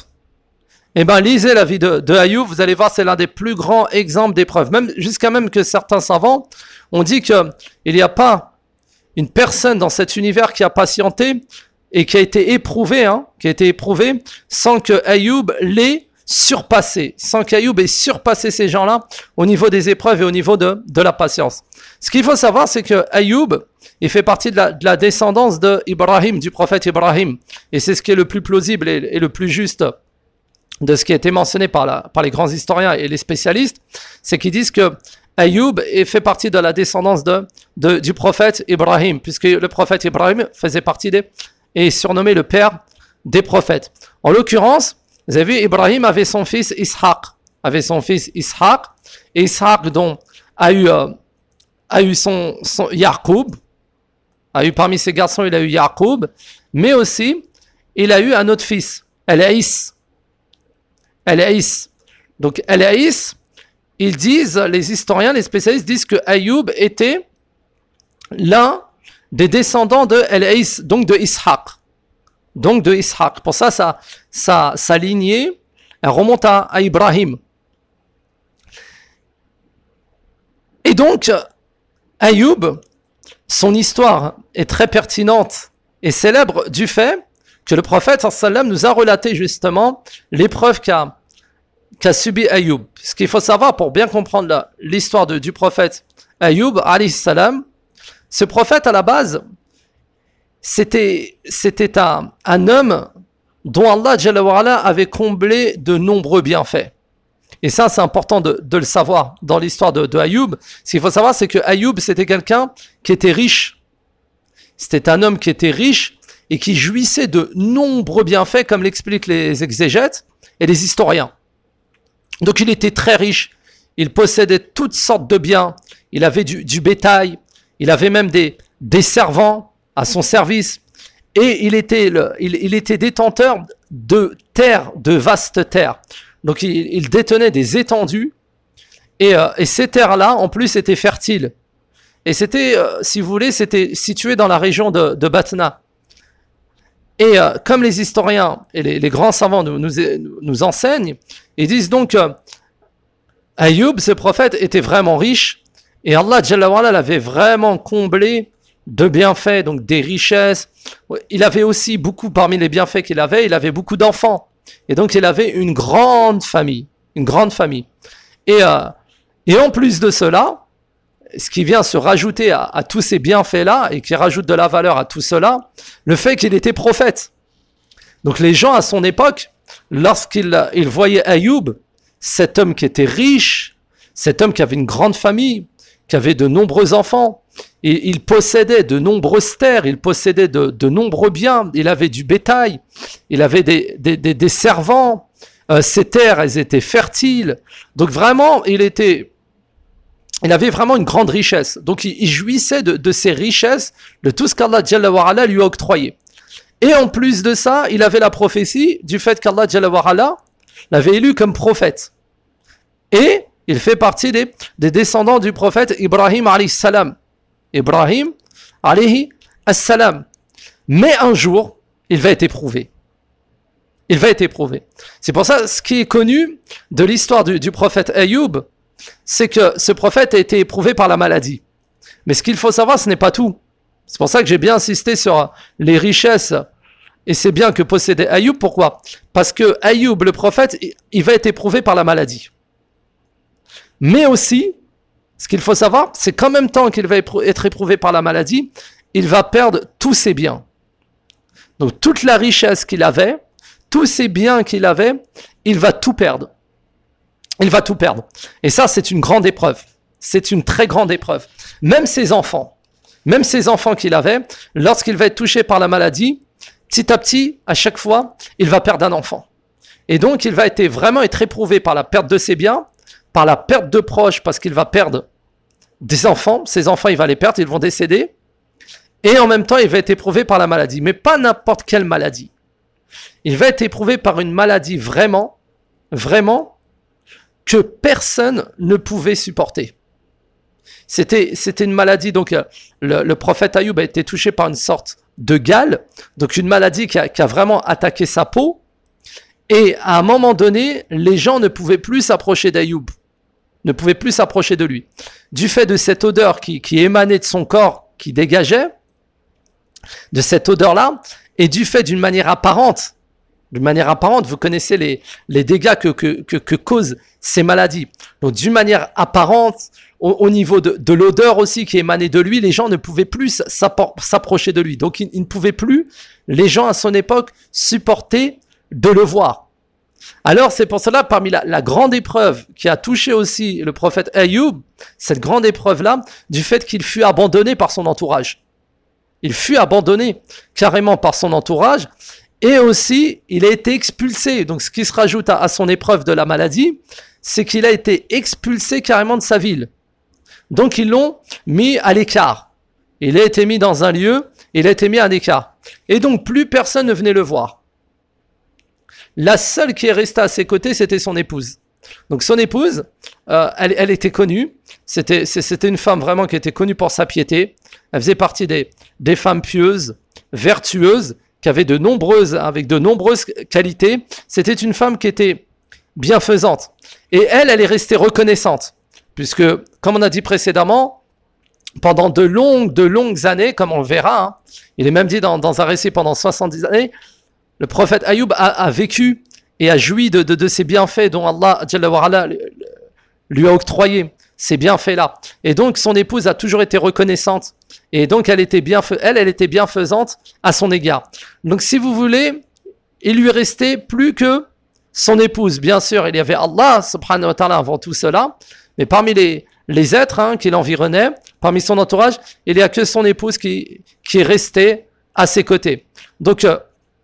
Eh ben, lisez la vie de, de Ayyub, vous allez voir, c'est l'un des plus grands exemples d'épreuves. Même, jusqu'à même que certains savants ont dit que il n'y a pas une personne dans cet univers qui a patienté et qui a été éprouvé, hein, qui a été éprouvé sans que Ayyub l'ait surpassé, sans qu'Ayoub ait surpassé ces gens-là au niveau des épreuves et au niveau de, de la patience. Ce qu'il faut savoir, c'est que Ayoub, il fait partie de la, de la descendance de Ibrahim, du prophète Ibrahim. Et c'est ce qui est le plus plausible et, et le plus juste de ce qui a été mentionné par, la, par les grands historiens et les spécialistes, c'est qu'ils disent que Ayoub fait partie de la descendance de, de, du prophète Ibrahim, puisque le prophète Ibrahim faisait partie des, et est surnommé le père des prophètes. En l'occurrence, vous avez vu, Ibrahim avait son fils Ishaq, avait son fils Ishaq, et Ishaq dont a eu, euh, a eu son, son Yaqub, a eu parmi ses garçons, il a eu Yaqub, mais aussi, il a eu un autre fils, Elaïs. Elaïs. Donc, Elaïs, ils disent, les historiens, les spécialistes disent que Ayoub était l'un des descendants de Elaïs, donc de Ishaq. Donc de Ishaq. Pour ça, sa, sa, sa lignée, elle remonte à, à Ibrahim. Et donc, Ayoub, son histoire est très pertinente et célèbre du fait que le prophète sallallahu alayhi wa sallam nous a relaté justement l'épreuve qu'a, qu'a subi Ayoub. Ce qu'il faut savoir pour bien comprendre la, l'histoire de, du prophète Ayoub, alayhi salam, ce prophète à la base, c'était, c'était un, un homme dont Allah Jalla wa Ala avait comblé de nombreux bienfaits. Et ça, c'est important de, de le savoir dans l'histoire de, de Ayoub. Ce qu'il faut savoir, c'est que Ayoub, c'était quelqu'un qui était riche. C'était un homme qui était riche et qui jouissait de nombreux bienfaits, comme l'expliquent les exégètes et les historiens. Donc, il était très riche. Il possédait toutes sortes de biens. Il avait du, du bétail. Il avait même des, des servants à son service. Et il était, le, il, il était détenteur de terres, de vastes terres. Donc, il, il détenait des étendues. Et, euh, et ces terres-là, en plus, étaient fertiles. Et c'était, euh, si vous voulez, c'était situé dans la région de, de Batna. Et euh, comme les historiens et les, les grands savants nous, nous, nous enseignent, ils disent donc que Ayoub, ce prophète, était vraiment riche. Et Allah Jalla wa Ala l'avait vraiment comblé de bienfaits, donc des richesses. Il avait aussi beaucoup, parmi les bienfaits qu'il avait, il avait beaucoup d'enfants. Et donc, il avait une grande famille. Une grande famille. Et, euh, et en plus de cela, ce qui vient se rajouter à, à tous ces bienfaits-là, et qui rajoute de la valeur à tout cela, le fait qu'il était prophète. Donc, les gens à son époque, lorsqu'ils ils voyaient Ayoub, cet homme qui était riche, cet homme qui avait une grande famille, qui avait de nombreux enfants, et il possédait de nombreuses terres, il possédait de, de nombreux biens, il avait du bétail, il avait des, des, des, des servants, euh, ces terres, elles étaient fertiles. Donc vraiment, il était, il avait vraiment une grande richesse. Donc il, il jouissait de, de ces richesses, de tout ce qu'Allah Jalla wa Ala lui a octroyé. Et en plus de ça, il avait la prophétie du fait qu'Allah Jalla wa Ala l'avait élu comme prophète. Et il fait partie des, des descendants du prophète Ibrahim alayhi salam. Ibrahim alayhi salam. Mais un jour, il va être éprouvé. Il va être éprouvé. C'est pour ça, ce qui est connu de l'histoire du, du prophète Ayoub, c'est que ce prophète a été éprouvé par la maladie. Mais ce qu'il faut savoir, ce n'est pas tout. C'est pour ça que j'ai bien insisté sur les richesses et c'est bien que possédait Ayoub. Pourquoi ? Parce que Ayoub, le prophète, il va être éprouvé par la maladie. Mais aussi, ce qu'il faut savoir, c'est qu'en même temps qu'il va être éprouvé par la maladie, il va perdre tous ses biens. Donc toute la richesse qu'il avait, tous ses biens qu'il avait, il va tout perdre. Il va tout perdre. Et ça, c'est une grande épreuve. C'est une très grande épreuve. Même ses enfants, même ses enfants qu'il avait, lorsqu'il va être touché par la maladie, petit à petit, à chaque fois, il va perdre un enfant. Et donc, il va être vraiment être éprouvé par la perte de ses biens, par la perte de proches, parce qu'il va perdre des enfants. Ses enfants, il va les perdre, ils vont décéder. Et en même temps, il va être éprouvé par la maladie. Mais pas n'importe quelle maladie. Il va être éprouvé par une maladie vraiment, vraiment, que personne ne pouvait supporter. C'était, c'était une maladie, donc le, le prophète Ayoub a été touché par une sorte de gale, donc une maladie qui a, qui a vraiment attaqué sa peau. Et à un moment donné, les gens ne pouvaient plus s'approcher d'Ayoub, ne pouvaient plus s'approcher de lui. Du fait de cette odeur qui, qui émanait de son corps, qui dégageait, de cette odeur-là, et du fait d'une manière apparente d'une manière apparente, vous connaissez les, les dégâts que, que, que, que causent ces maladies. Donc, d'une manière apparente, au, au niveau de, de l'odeur aussi qui émanait de lui, les gens ne pouvaient plus s'approcher de lui. Donc, ils, ils ne pouvaient plus, les gens à son époque, supporter de le voir. Alors, c'est pour cela, parmi la, la grande épreuve qui a touché aussi le prophète Ayoub, cette grande épreuve-là, du fait qu'il fut abandonné par son entourage. Il fut abandonné carrément par son entourage. Et aussi, il a été expulsé. Donc, ce qui se rajoute à, à son épreuve de la maladie, c'est qu'il a été expulsé carrément de sa ville. Donc, ils l'ont mis à l'écart. Il a été mis dans un lieu, il a été mis à l'écart. Et donc, plus personne ne venait le voir. La seule qui est restée à ses côtés, c'était son épouse. Donc, son épouse, euh, elle, elle était connue. C'était, c'était une femme vraiment qui était connue pour sa piété. Elle faisait partie des, des femmes pieuses, vertueuses, qui avait de nombreuses, avec de nombreuses qualités. C'était une femme qui était bienfaisante. Et elle, elle est restée reconnaissante. Puisque, comme on a dit précédemment, pendant de longues, de longues années, comme on le verra, hein, il est même dit dans, dans un récit pendant soixante-dix années, le prophète Ayoub a, a vécu et a joui de, de, de ces bienfaits dont Allah Jalla wa Ala lui a octroyé ces bienfaits-là. Et donc, son épouse a toujours été reconnaissante. Et donc, elle était, bienfa- elle, elle était bienfaisante à son égard. Donc, si vous voulez, il lui restait plus que son épouse. Bien sûr, il y avait Allah, subhanahu wa ta'ala, avant tout cela. Mais parmi les, les êtres hein, qui l'environnaient, parmi son entourage, il n'y a que son épouse qui, qui est restée à ses côtés. Donc, euh,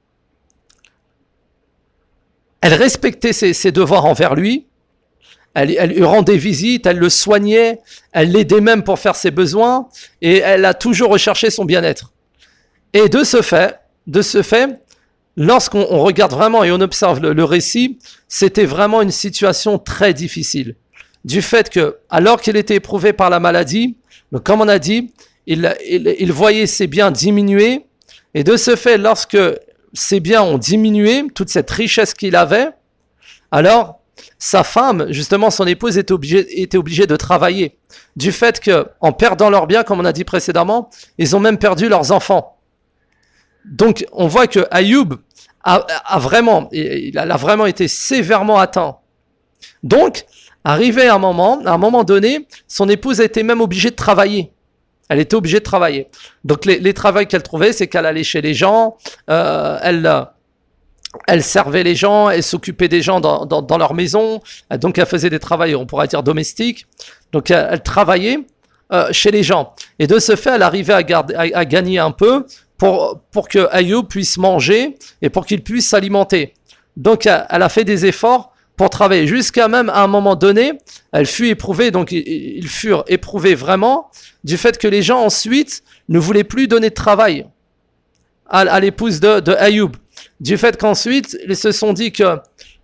elle respectait ses, ses devoirs envers lui. Elle, elle lui rendait visite, elle le soignait, elle l'aidait même pour faire ses besoins et elle a toujours recherché son bien-être. Et de ce fait, de ce fait, lorsqu'on on regarde vraiment et on observe le, le récit, c'était vraiment une situation très difficile. Du fait que, alors qu'il était éprouvé par la maladie, comme on a dit, il, il, il voyait ses biens diminuer et de ce fait, lorsque ses biens ont diminué, toute cette richesse qu'il avait, alors sa femme, justement son épouse, était obligée, était obligée de travailler. Du fait qu'en perdant leurs biens, comme on a dit précédemment, ils ont même perdu leurs enfants. Donc on voit que Ayoub a, a, vraiment, il a vraiment été sévèrement atteint. Donc, arrivé à un moment, à un moment donné, son épouse a été même obligée de travailler. Elle était obligée de travailler. Donc les, les travaux qu'elle trouvait, c'est qu'elle allait chez les gens, euh, elle... Elle servait les gens, elle s'occupait des gens dans, dans, dans leur maison, donc elle faisait des travaux, on pourrait dire domestiques. Donc elle, elle travaillait euh, chez les gens. Et de ce fait, elle arrivait à, garder, à, à gagner un peu pour, pour que Ayoub puisse manger et pour qu'il puisse s'alimenter. Donc elle, elle a fait des efforts pour travailler. Jusqu'à même à un moment donné, elle fut éprouvée, donc ils, ils furent éprouvés vraiment du fait que les gens ensuite ne voulaient plus donner de travail à, à l'épouse de, de Ayoub. Du fait qu'ensuite, ils se sont dit que,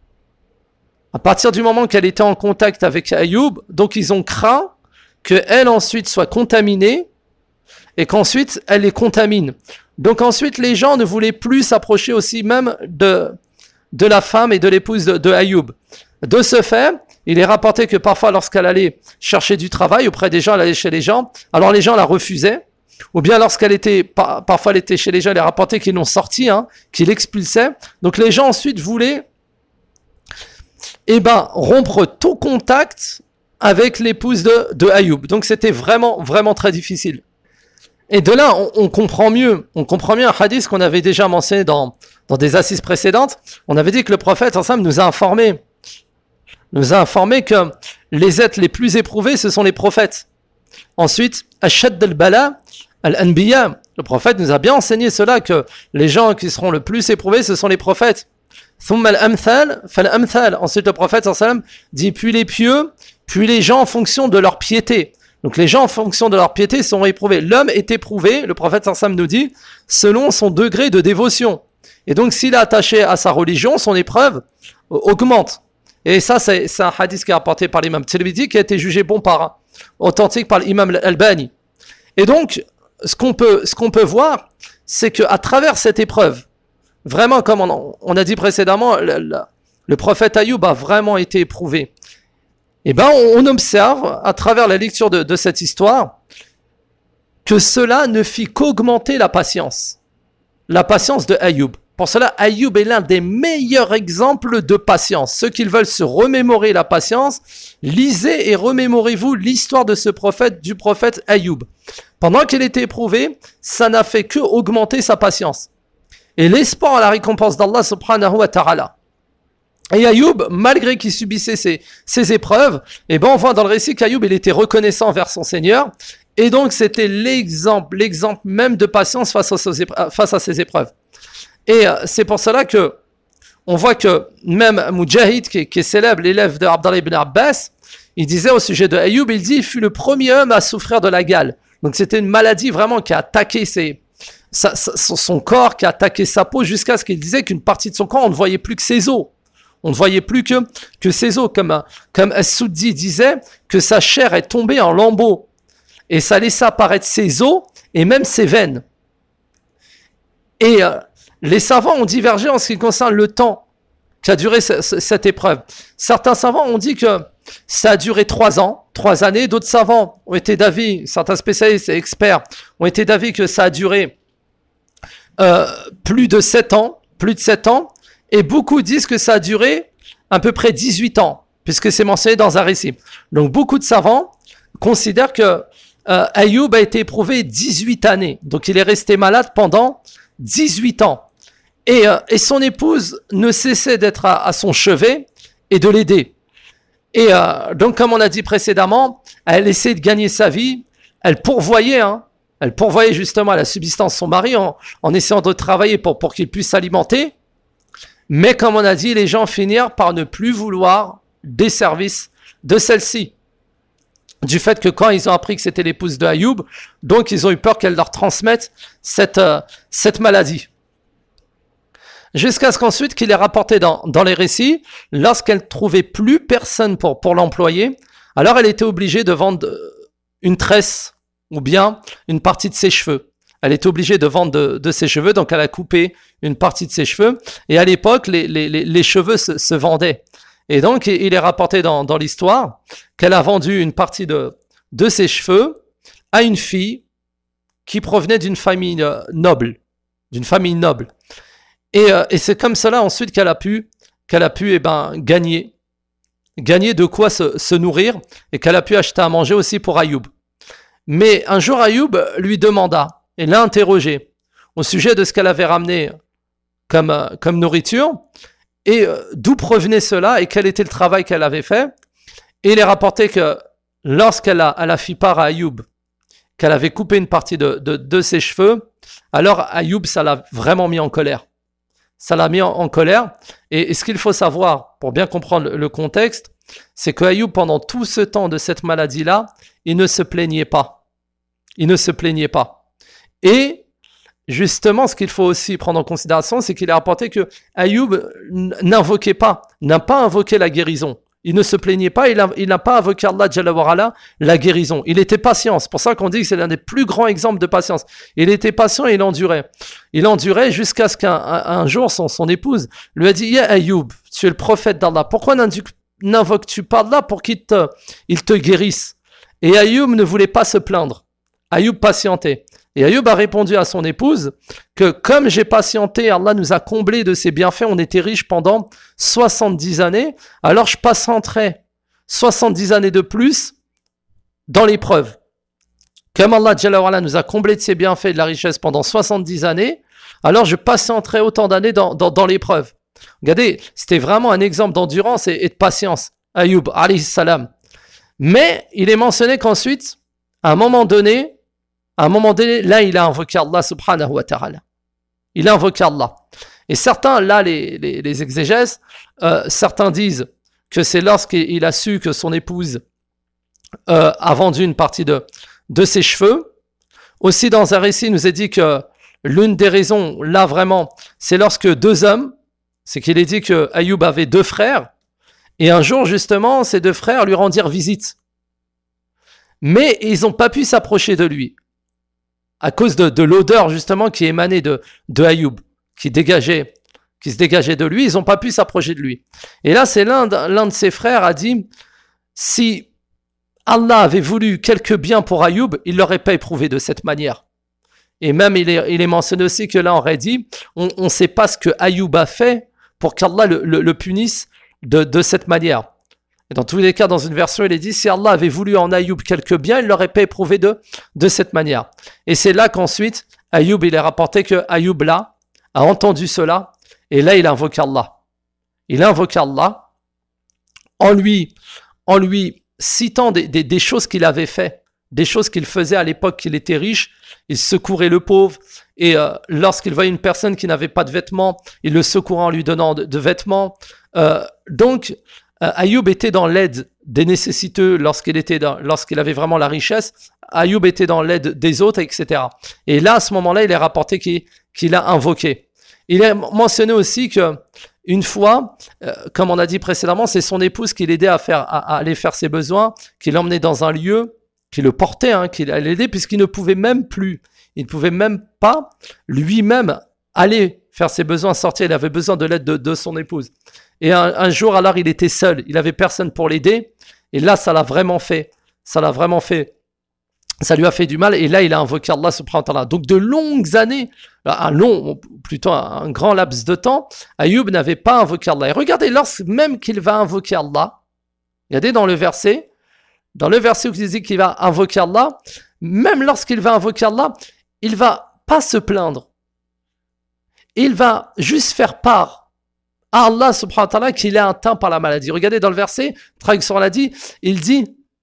à partir du moment qu'elle était en contact avec Ayoub, donc ils ont craint qu'elle ensuite soit contaminée et qu'ensuite elle les contamine. Donc ensuite, les gens ne voulaient plus s'approcher aussi même de, de la femme et de l'épouse de, de Ayoub. De ce fait, il est rapporté que parfois, lorsqu'elle allait chercher du travail auprès des gens, elle allait chez les gens, alors les gens la refusaient. Ou bien lorsqu'elle était, par, parfois elle était chez les gens, elle est rapporté qu'ils l'ont sortie, hein, qu'ils l'expulsaient. Donc les gens ensuite voulaient, eh ben, rompre tout contact avec l'épouse de, de Ayoub. Donc c'était vraiment, vraiment très difficile. Et de là, on, on comprend mieux, on comprend mieux un hadith qu'on avait déjà mentionné dans, dans des assises précédentes. On avait dit que le prophète, ensemble, nous a informé, nous a informé que les êtres les plus éprouvés, ce sont les prophètes. Ensuite, Ashad al-Bala, Al-Anbiya, le prophète nous a bien enseigné cela, que les gens qui seront le plus éprouvés, ce sont les prophètes. Thumma al-amthal, fal-amthal. Ensuite, le prophète sallallahu alayhi wa sallam dit, puis les pieux, puis les gens en fonction de leur piété. Donc les gens en fonction de leur piété sont éprouvés. L'homme est éprouvé, le prophète sallallahu alayhi wa sallam nous dit, selon son degré de dévotion. Et donc s'il est attaché à sa religion, son épreuve augmente. Et ça, c'est, c'est un hadith qui est rapporté par l'imam Tirmidhi, qui a été jugé bon par, authentique par l'imam Al-Albani. Et donc, ce qu'on peut, ce qu'on peut voir, c'est qu'à travers cette épreuve, vraiment comme on, on a dit précédemment, le, le, le prophète Ayoub a vraiment été éprouvé. Et ben, on, on observe à travers la lecture de, de cette histoire que cela ne fit qu'augmenter la patience, la patience de Ayoub. Pour cela, Ayoub est l'un des meilleurs exemples de patience. Ceux qui veulent se remémorer la patience, lisez et remémorez-vous l'histoire de ce prophète, du prophète Ayoub. Pendant qu'il était éprouvé, ça n'a fait que augmenter sa patience. Et l'espoir à la récompense d'Allah subhanahu wa ta'ala. Et Ayoub, malgré qu'il subissait ces, ces épreuves, eh ben on voit dans le récit qu'Ayoub, il était reconnaissant vers son Seigneur. Et donc, c'était l'exemple, l'exemple même de patience face à ces épreuves. Face à ces épreuves. Et euh, c'est pour cela que on voit que même Mujahid, qui, qui est célèbre, l'élève de Abdallah ibn Abbas, il disait au sujet de Ayoub, il dit, il fut le premier homme à souffrir de la gale. Donc, c'était une maladie vraiment qui a attaqué ses, sa, sa, son corps, qui a attaqué sa peau, jusqu'à ce qu'il disait qu'une partie de son corps, on ne voyait plus que ses os. On ne voyait plus que, que ses os, comme, comme As-Soudi disait, que sa chair est tombée en lambeaux. Et ça laissait apparaître ses os et même ses veines. Et euh, les savants ont divergé en ce qui concerne le temps qu'a duré ce, ce, cette épreuve. Certains savants ont dit que ça a duré trois ans, trois années. D'autres savants ont été d'avis, certains spécialistes et experts ont été d'avis que ça a duré euh, plus de sept ans, plus de sept ans. Et beaucoup disent que ça a duré à peu près dix-huit ans, puisque c'est mentionné dans un récit. Donc beaucoup de savants considèrent que Euh, Ayoub a été éprouvé dix-huit années. Donc, il est resté malade pendant dix-huit ans. Et, euh, et son épouse ne cessait d'être à, à son chevet et de l'aider. Et euh, donc, comme on a dit précédemment, elle essayait de gagner sa vie. Elle pourvoyait, hein, elle pourvoyait justement à la subsistance de son mari en, en essayant de travailler pour, pour qu'il puisse s'alimenter. Mais comme on a dit, les gens finirent par ne plus vouloir des services de celle-ci. Du fait que quand ils ont appris que c'était l'épouse de Ayoub, donc ils ont eu peur qu'elle leur transmette cette, euh, cette maladie. Jusqu'à ce qu'ensuite qu'il est rapporté dans, dans les récits, lorsqu'elle ne trouvait plus personne pour, pour l'employer, alors elle était obligée de vendre une tresse ou bien une partie de ses cheveux. Elle était obligée de vendre de, de ses cheveux, donc elle a coupé une partie de ses cheveux. Et à l'époque, les, les, les, les cheveux se, se vendaient. Et donc, il est rapporté dans, dans l'histoire qu'elle a vendu une partie de, de ses cheveux à une fille qui provenait d'une famille noble, d'une famille noble. Et, euh, et c'est comme cela ensuite qu'elle a pu, qu'elle a pu eh ben, gagner, gagner de quoi se, se nourrir et qu'elle a pu acheter à manger aussi pour Ayoub. Mais un jour, Ayoub lui demanda et l'a interrogé au sujet de ce qu'elle avait ramené comme, euh, comme nourriture. Et d'où provenait cela et quel était le travail qu'elle avait fait. Et il est rapporté que lorsqu'elle a, elle a fait part à Ayoub, qu'elle avait coupé une partie de, de, de ses cheveux, alors Ayoub, ça l'a vraiment mis en colère. Ça l'a mis en, en colère. Et, et ce qu'il faut savoir, pour bien comprendre le, le contexte, c'est que Ayoub, pendant tout ce temps de cette maladie-là, il ne se plaignait pas. Il ne se plaignait pas. Et justement, ce qu'il faut aussi prendre en considération, c'est qu'il est rapporté que Ayoub n'invoquait pas, n'a pas invoqué la guérison. Il ne se plaignait pas, il, a, il n'a pas invoqué Allah Jalla wa Ala, la guérison. Il était patient. C'est pour ça qu'on dit que c'est l'un des plus grands exemples de patience. Il était patient et il endurait. Il endurait jusqu'à ce qu'un un, un jour, son, son épouse lui a dit « Ya Ayoub, tu es le prophète d'Allah. Pourquoi n'invoques-tu pas Allah pour qu'il te, il te guérisse ?» Et Ayoub ne voulait pas se plaindre. Ayoub patientait. Et Ayoub a répondu à son épouse que comme j'ai patienté, Allah nous a comblés de ses bienfaits, on était riches pendant soixante-dix années, alors je patienterai soixante-dix années de plus dans l'épreuve. Comme Allah Jalla wa Ala nous a comblés de ses bienfaits et de la richesse pendant soixante-dix années, alors je patienterai autant d'années dans, dans, dans l'épreuve. Regardez, c'était vraiment un exemple d'endurance et, et de patience. Ayoub, alayhi salam. Mais il est mentionné qu'ensuite, à un moment donné, À un moment donné, là, il a invoqué Allah subhanahu wa ta'ala. Il a invoqué Allah. Et certains, là, les, les, les exégèses, euh, certains disent que c'est lorsqu'il a su que son épouse euh, a vendu une partie de, de ses cheveux. Aussi, dans un récit, il nous est dit que l'une des raisons, là, vraiment, c'est lorsque deux hommes, c'est qu'il est dit que Ayoub avait deux frères, et un jour, justement, ces deux frères lui rendirent visite. Mais ils n'ont pas pu s'approcher de lui. À cause de, de l'odeur justement qui émanait de, de Ayoub, qui dégageait, qui se dégageait de lui, ils n'ont pas pu s'approcher de lui. Et là, c'est l'un de, l'un de ses frères a dit, si Allah avait voulu quelque bien pour Ayoub, il ne l'aurait pas éprouvé de cette manière. Et même, il est, il est mentionné aussi que là, on aurait dit, on ne sait pas ce que Ayoub a fait pour qu'Allah le, le, le punisse de, de cette manière. Et dans tous les cas, dans une version, il est dit, si Allah avait voulu en Ayoub quelque bien, il ne l'aurait pas éprouvé de, de cette manière. Et c'est là qu'ensuite, Ayoub, il est rapporté que Ayoub, là, a entendu cela, et là, il invoque Allah. Il invoque Allah en lui, en lui citant des, des, des choses qu'il avait fait, des choses qu'il faisait à l'époque qu'il était riche. Il secourait le pauvre, et euh, lorsqu'il voyait une personne qui n'avait pas de vêtements, il le secourait en lui donnant de, de vêtements. Euh, donc, euh, Ayoub était dans l'aide des nécessiteux lorsqu'il était dans, lorsqu'il avait vraiment la richesse. Ayoub était dans l'aide des autres, et cetera. Et là, à ce moment-là, il est rapporté qu'il, qu'il a invoqué. Il est mentionné aussi que une fois, euh, comme on a dit précédemment, c'est son épouse qui l'aidait à, faire, à, à aller faire ses besoins, qui l'emmenait dans un lieu, qui le portait, hein, qui l'aidait, puisqu'il ne pouvait même plus, il ne pouvait même pas lui-même aller faire ses besoins, sortir, il avait besoin de l'aide de, de son épouse. Et un, un jour, alors, il était seul, il n'avait personne pour l'aider, et là, ça l'a vraiment fait, ça l'a vraiment fait. Ça lui a fait du mal, et là, il a invoqué Allah subhanahu wa ta'ala. Donc, de longues années, un long, plutôt un grand laps de temps, Ayoub n'avait pas invoqué Allah. Et regardez, lorsque même qu'il va invoquer Allah, regardez dans le verset, dans le verset où il dit qu'il va invoquer Allah, même lorsqu'il va invoquer Allah, il va pas se plaindre. Il va juste faire part à Allah subhanahu wa ta'ala qu'il est atteint par la maladie. Regardez dans le verset, traduction l'a dit, il dit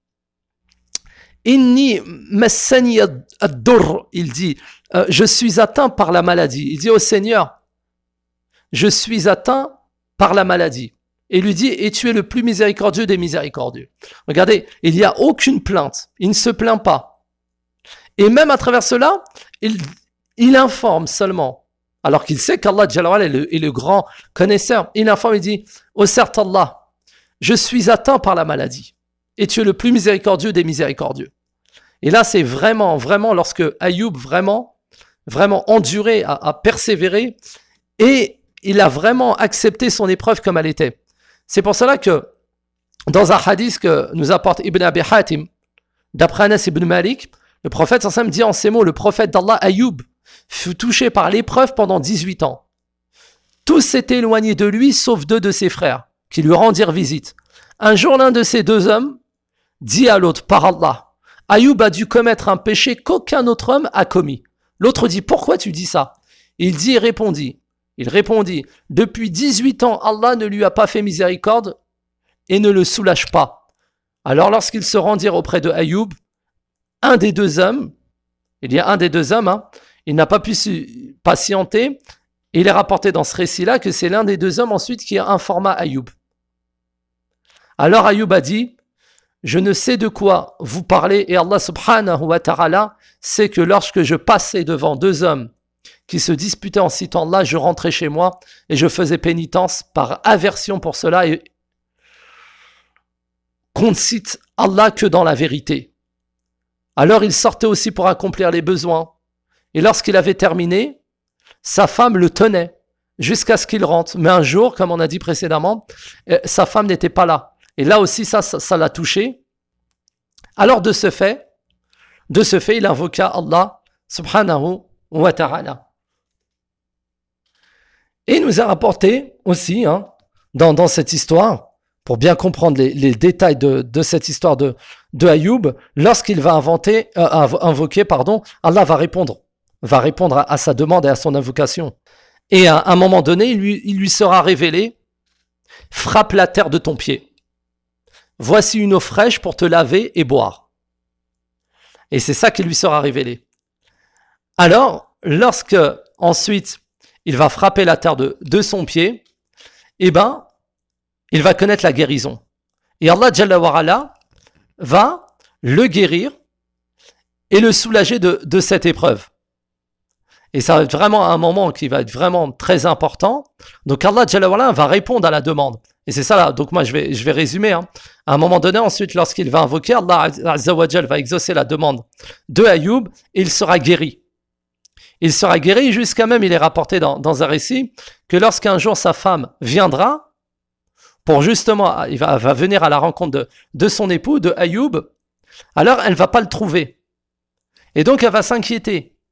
Inni massani ad-dur, il dit, euh, je suis atteint par la maladie. Il dit au Seigneur, je suis atteint par la maladie. Et il lui dit, et tu es le plus miséricordieux des miséricordieux. Regardez, il n'y a aucune plainte. Il ne se plaint pas. Et même à travers cela, il, il informe seulement. Alors qu'il sait qu'Allah est le, est le grand connaisseur. Il informe, il dit, ô certes Allah, je suis atteint par la maladie. Et tu es le plus miséricordieux des miséricordieux. Et là, c'est vraiment, vraiment, lorsque Ayoub vraiment, vraiment enduré, a, a persévéré, et il a vraiment accepté son épreuve comme elle était. C'est pour cela que, dans un hadith que nous apporte Ibn Abi Hatim, d'après Anas ibn Malik, le prophète sallallahu alayhi wa sallam dit en ces mots, le prophète d'Allah, Ayoub, fut touché par l'épreuve pendant dix-huit ans. Tous s'étaient éloignés de lui, sauf deux de ses frères, qui lui rendirent visite. Un jour, l'un de ces deux hommes dit à l'autre, par Allah, Ayoub a dû commettre un péché qu'aucun autre homme a commis. L'autre dit, pourquoi tu dis ça? Il dit et répondit, il répondit, depuis dix-huit ans, Allah ne lui a pas fait miséricorde et ne le soulage pas. Alors lorsqu'ils se rendirent auprès de Ayoub, un des deux hommes, il y a un des deux hommes, hein, il n'a pas pu patienter, et il est rapporté dans ce récit-là que c'est l'un des deux hommes ensuite qui informa Ayoub. Alors Ayoub a dit, je ne sais de quoi vous parlez, et Allah subhanahu wa ta'ala sait que lorsque je passais devant deux hommes qui se disputaient en citant Allah, je rentrais chez moi et je faisais pénitence par aversion pour cela, et qu'on ne cite Allah que dans la vérité. Alors il sortait aussi pour accomplir les besoins, et lorsqu'il avait terminé, sa femme le tenait jusqu'à ce qu'il rentre. Mais un jour, comme on a dit précédemment, sa femme n'était pas là. Et là aussi, ça, ça, ça l'a touché. Alors de ce fait, de ce fait, il invoqua Allah subhanahu wa ta'ala. Et il nous a rapporté aussi, hein, dans, dans cette histoire, pour bien comprendre les, les détails de, de cette histoire de, de Ayoub, lorsqu'il va inventer, euh, invoquer, pardon, Allah va répondre, va répondre à, à sa demande et à son invocation. Et à, à un moment donné, il lui, il lui sera révélé, frappe la terre de ton pied. Voici une eau fraîche pour te laver et boire. Et c'est ça qui lui sera révélé. Alors, lorsque ensuite il va frapper la terre de, de son pied, eh ben, il va connaître la guérison. Et Allah Jalla wa Ala va le guérir et le soulager de, de cette épreuve. Et ça va être vraiment un moment qui va être vraiment très important. Donc Allah Jalla wa Ala va répondre à la demande. Et c'est ça là, donc moi je vais, je vais résumer. Hein. À un moment donné, ensuite, lorsqu'il va invoquer, Allah Azza wa Jal va exaucer la demande de Ayoub et il sera guéri. Il sera guéri jusqu'à même, il est rapporté dans, dans un récit, que lorsqu'un jour sa femme viendra, pour justement, il va, va venir à la rencontre de, de son époux, de Ayoub, alors elle ne va pas le trouver. Et donc elle va s'inquiéter.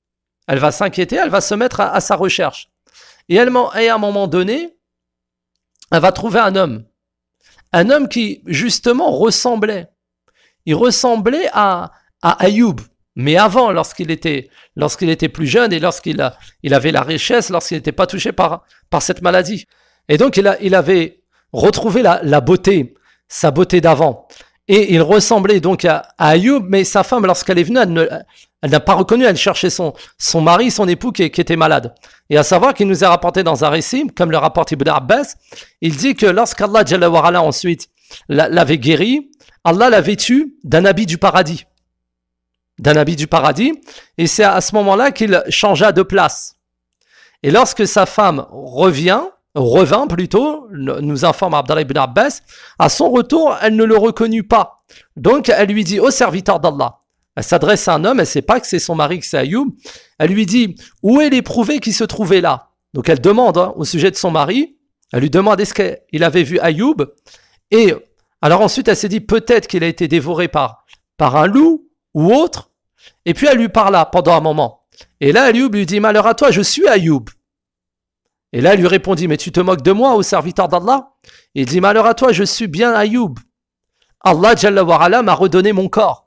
Elle va s'inquiéter, elle va se mettre à, à sa recherche. Et, elle, et à un moment donné, elle va trouver un homme. Un homme qui, justement, ressemblait. Il ressemblait à, à Ayoub. Mais avant, lorsqu'il était, lorsqu'il était plus jeune et lorsqu'il a, il avait la richesse, lorsqu'il n'était pas touché par, par cette maladie. Et donc, il, a, il avait retrouvé la, la beauté, sa beauté d'avant. Et il ressemblait donc à, à Ayoub, mais sa femme, lorsqu'elle est venue, elle, ne, elle n'a pas reconnu, elle cherchait son, son mari, son époux qui, qui était malade. Et à savoir qu'il nous est rapporté dans un récit, comme le rapporte Ibn Abbas, il dit que lorsqu'Allah Jalla wa Ala ensuite l'avait guéri, Allah l'a vêtu d'un habit du paradis. D'un habit du paradis, et c'est à ce moment-là qu'il changea de place. Et lorsque sa femme revient, revint plutôt, nous informe Abdallah ibn Abbas, à son retour, elle ne le reconnut pas. Donc elle lui dit, ô serviteur d'Allah, elle s'adresse à un homme, elle ne sait pas que c'est son mari, que c'est Ayoub, elle lui dit, où est l'éprouvé qui se trouvait là? Donc elle demande hein, au sujet de son mari, elle lui demande est-ce qu'il avait vu Ayoub, et alors ensuite elle s'est dit, peut-être qu'il a été dévoré par, par un loup, ou autre, et puis elle lui parla pendant un moment. Et là, Ayoub lui dit, malheur à toi, je suis Ayoub. Et là, elle lui répondit, mais tu te moques de moi, ô serviteur d'Allah? Il dit, malheur à toi, je suis bien Ayoub. Allah Jalla wa Ala m'a redonné mon corps.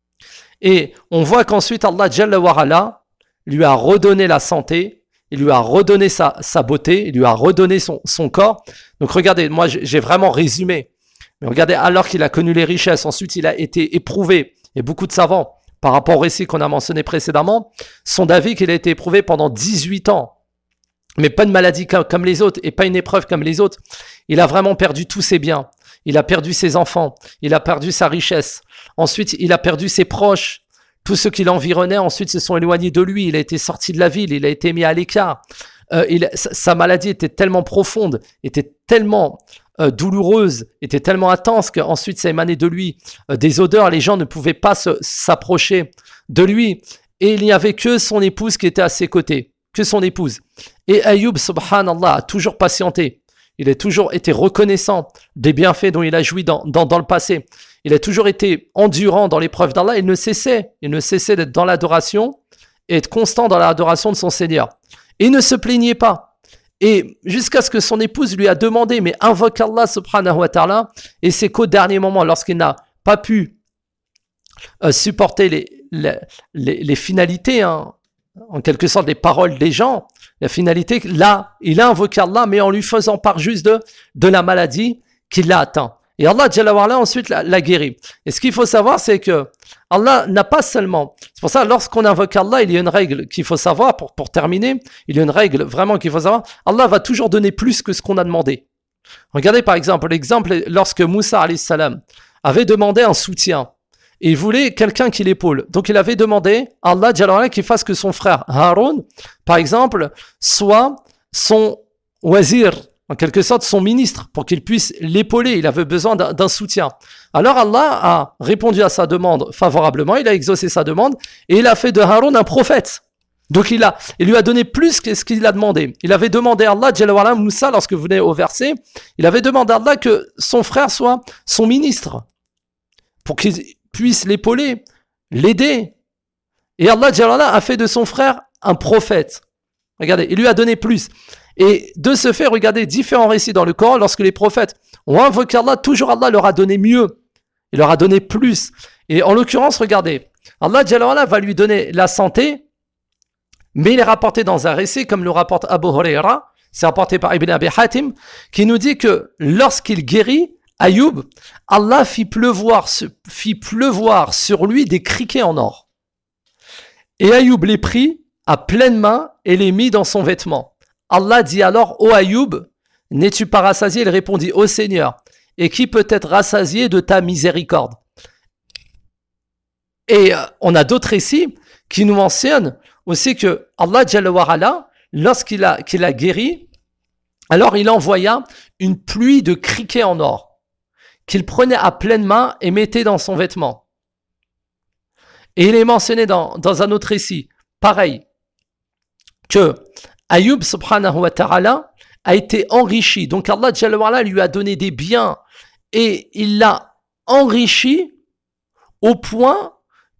Et on voit qu'ensuite, Allah Jalla wa Ala lui a redonné la santé, il lui a redonné sa, sa beauté, il lui a redonné son, son corps. Donc regardez, moi j'ai vraiment résumé. Mais regardez, alors qu'il a connu les richesses, ensuite il a été éprouvé. Et beaucoup de savants, par rapport au récit qu'on a mentionné précédemment, sont d'avis qu'il a été éprouvé pendant dix-huit ans. Mais pas une maladie comme les autres et pas une épreuve comme les autres. Il a vraiment perdu tous ses biens. Il a perdu ses enfants. Il a perdu sa richesse. Ensuite, il a perdu ses proches. Tous ceux qui l'environnaient ensuite se sont éloignés de lui. Il a été sorti de la ville. Il a été mis à l'écart. Euh, il, sa maladie était tellement profonde, était tellement euh, douloureuse, était tellement intense qu'ensuite ça émanait de lui euh, des odeurs. Les gens ne pouvaient pas se, s'approcher de lui. Et il n'y avait que son épouse qui était à ses côtés. Que son épouse. Et Ayoub, subhanallah, a toujours patienté. Il a toujours été reconnaissant des bienfaits dont il a joui dans, dans, dans le passé. Il a toujours été endurant dans l'épreuve d'Allah. Il ne cessait, il ne cessait d'être dans l'adoration et être constant dans l'adoration de son Seigneur. Et il ne se plaignait pas. Et jusqu'à ce que son épouse lui a demandé, mais invoque Allah subhanahu wa ta'ala. Et c'est qu'au dernier moment, lorsqu'il n'a pas pu euh, supporter les, les, les, les finalités, hein, en quelque sorte les paroles des gens, la finalité, là, il a invoqué Allah, mais en lui faisant part juste de, de la maladie qui l'a atteint. Et Allah Jalla wa Ala ensuite l'a, l'a guéri. Et ce qu'il faut savoir, c'est que Allah n'a pas seulement... C'est pour ça, lorsqu'on invoque Allah, il y a une règle qu'il faut savoir, pour, pour terminer, il y a une règle vraiment qu'il faut savoir, Allah va toujours donner plus que ce qu'on a demandé. Regardez par exemple, l'exemple, lorsque Moussa alayhi salam avait demandé un soutien, et il voulait quelqu'un qui l'épaule. Donc il avait demandé à Allah Jalla wa Ala qu'il fasse que son frère Haroun, par exemple, soit son wazir, en quelque sorte son ministre, pour qu'il puisse l'épauler. Il avait besoin d'un, d'un soutien. Alors Allah a répondu à sa demande favorablement, il a exaucé sa demande, et il a fait de Haroun un prophète. Donc il, a, il lui a donné plus que ce qu'il a demandé. Il avait demandé à Allah Jalla wa Ala, Moussa, lorsque vous venez au verset, il avait demandé à Allah que son frère soit son ministre, pour qu'il puisse l'épauler, l'aider. Et Allah Jalla wa Ala a fait de son frère un prophète. Regardez, il lui a donné plus. Et de ce fait, regardez différents récits dans le Coran, lorsque les prophètes ont invoqué Allah, toujours Allah leur a donné mieux. Il leur a donné plus. Et en l'occurrence, regardez, Allah Jalla wa Ala va lui donner la santé, mais il est rapporté dans un récit, comme le rapporte Abu Huraira, c'est rapporté par Ibn Abi Hatim, qui nous dit que lorsqu'il guérit Ayoub, Allah fit pleuvoir, fit pleuvoir sur lui des criquets en or. Et Ayoub les prit à pleine main et les mit dans son vêtement. Allah dit alors, ô Ayoub, n'es-tu pas rassasié? Il répondit, ô Seigneur, et qui peut être rassasié de ta miséricorde? Et euh, on a d'autres récits qui nous mentionnent aussi que Allah Jalla wa Ala, lorsqu'il a, qu'il a guéri, alors il envoya une pluie de criquets en or qu'il prenait à pleine main et mettait dans son vêtement. Et il est mentionné dans, dans un autre récit, pareil, que Ayoub subhanahu wa ta'ala a été enrichi. Donc Allah Jalla wa Ala lui a donné des biens et il l'a enrichi au point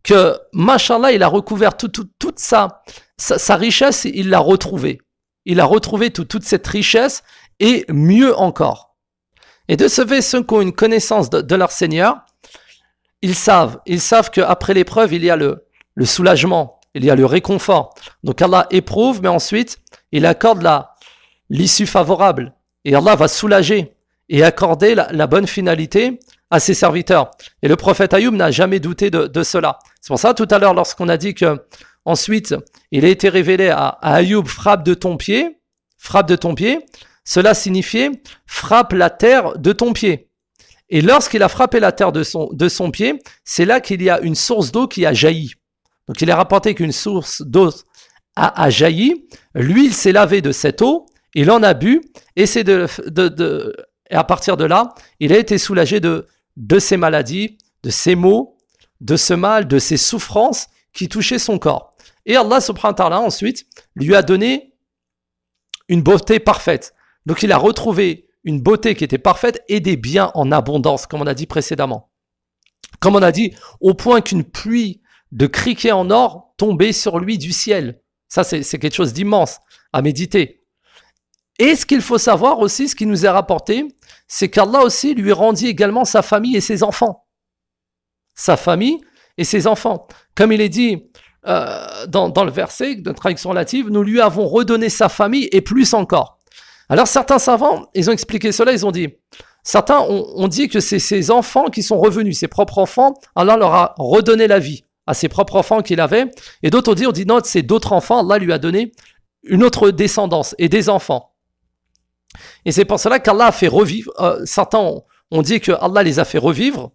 que, mashallah, il a recouvert tout, tout, toute sa, sa, sa richesse, il l'a retrouvée. Il a retrouvé tout, toute cette richesse et mieux encore. Et de ce fait, ceux qui ont une connaissance de, de leur Seigneur, ils savent, ils savent qu'après l'épreuve, il y a le, le soulagement, il y a le réconfort. Donc Allah éprouve, mais ensuite, il accorde la, l'issue favorable. Et Allah va soulager et accorder la, la bonne finalité à ses serviteurs. Et le prophète Ayoub n'a jamais douté de, de cela. C'est pour ça, tout à l'heure, lorsqu'on a dit que ensuite, il a été révélé à, à Ayoub, frappe de ton pied, frappe de ton pied, cela signifiait frappe la terre de ton pied. Et lorsqu'il a frappé la terre de son, de son pied, c'est là qu'il y a une source d'eau qui a jailli. Donc il est rapporté qu'une source d'eau a, a jailli. Lui, il s'est lavé de cette eau, il en a bu, et, c'est de, de, de, et à partir de là, il a été soulagé de, de ses maladies, de ses maux, de ce mal, de ses souffrances qui touchaient son corps. Et Allah subhanahu wa ta'ala ensuite lui a donné une beauté parfaite. Donc il a retrouvé une beauté qui était parfaite et des biens en abondance, comme on a dit précédemment. Comme on a dit, au point qu'une pluie de criquets en or tombait sur lui du ciel. Ça, c'est, c'est quelque chose d'immense à méditer. Et ce qu'il faut savoir aussi, ce qui nous est rapporté, c'est qu'Allah aussi lui rendit également sa famille et ses enfants. Sa famille et ses enfants. Comme il est dit euh, dans, dans le verset de traduction relative, nous lui avons redonné sa famille et plus encore. Alors certains savants, ils ont expliqué cela, ils ont dit, certains ont, ont dit que c'est ses enfants qui sont revenus, ses propres enfants, Allah leur a redonné la vie à ses propres enfants qu'il avait, et d'autres ont dit, on dit non, c'est d'autres enfants, Allah lui a donné une autre descendance et des enfants. Et c'est pour cela qu'Allah a fait revivre, euh, certains ont, ont dit que Allah les a fait revivre,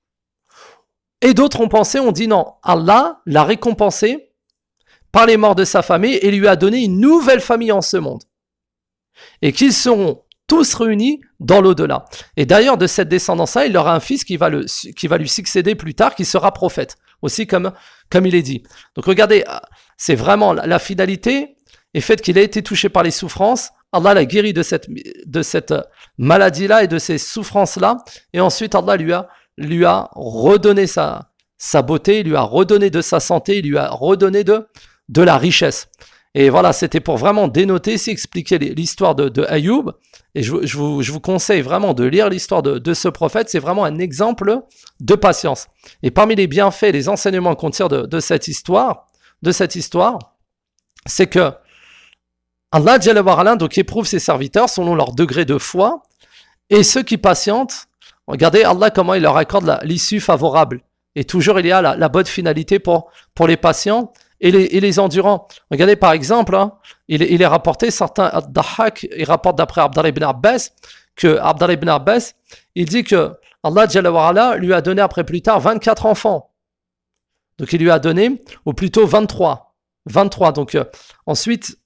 et d'autres ont pensé, ont dit non, Allah l'a récompensé par les morts de sa famille et lui a donné une nouvelle famille en ce monde. Et qu'ils seront tous réunis dans l'au-delà. Et d'ailleurs, de cette descendance-là, il aura un fils qui va, le, qui va lui succéder plus tard, qui sera prophète, aussi comme, comme il est dit. Donc regardez, c'est vraiment la, la finalité, et fait qu'il a été touché par les souffrances, Allah l'a guéri de cette, de cette maladie-là et de ces souffrances-là, et ensuite Allah lui a, lui a redonné sa, sa beauté, il lui a redonné de sa santé, il lui a redonné de, de la richesse. Et voilà, c'était pour vraiment dénoter, c'est expliquer l'histoire de, de Ayoub. Et je, je, vous, je vous conseille vraiment de lire l'histoire de, de ce prophète. C'est vraiment un exemple de patience. Et parmi les bienfaits, les enseignements qu'on tire de, de cette histoire, de cette histoire, c'est que Allah Jalla wa Ala, donc éprouve ses serviteurs selon leur degré de foi. Et ceux qui patientent, regardez Allah comment il leur accorde la, l'issue favorable. Et toujours il y a la, la bonne finalité pour, pour les patients. Et les, et les endurants. Regardez par exemple, hein, il, il est rapporté, certains, Ad-Dahhak, il rapporte d'après Abdallah ibn Abbas, que Abdallah ibn Abbas, il dit que Allah Jalla wa Ala lui a donné après plus tard vingt-quatre enfants. Donc il lui a donné, ou plutôt vingt-trois. vingt-trois. Donc euh, ensuite,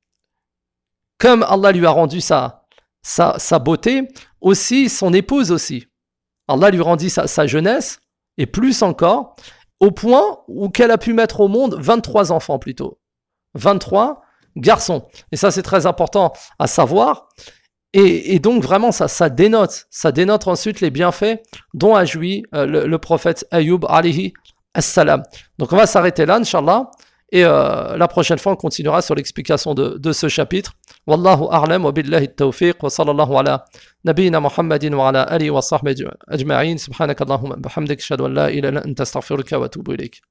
comme Allah lui a rendu sa, sa, sa beauté, aussi son épouse aussi. Allah lui rendit sa, sa jeunesse, et plus encore, au point où qu'elle a pu mettre au monde vingt-trois enfants plutôt. vingt-trois garçons. Et ça, c'est très important à savoir. Et, et donc, vraiment, ça, ça dénote. Ça dénote ensuite les bienfaits dont a joui euh, le, le prophète Ayoub alayhi as-salam. Donc, on va s'arrêter là, Inch'Allah. Et euh, la prochaine fois, on continuera sur l'explication de, de ce chapitre. Wallahu a'lam wa billahi at-tawfiq wa sallallahu ala nabiyyina Muhammadin wa ala alihi wa sahbihi ajma'in. Subhanakallahumma bihamdik ashhadu an la ilaha illa anta astaghfiruka wa atubu ilayk.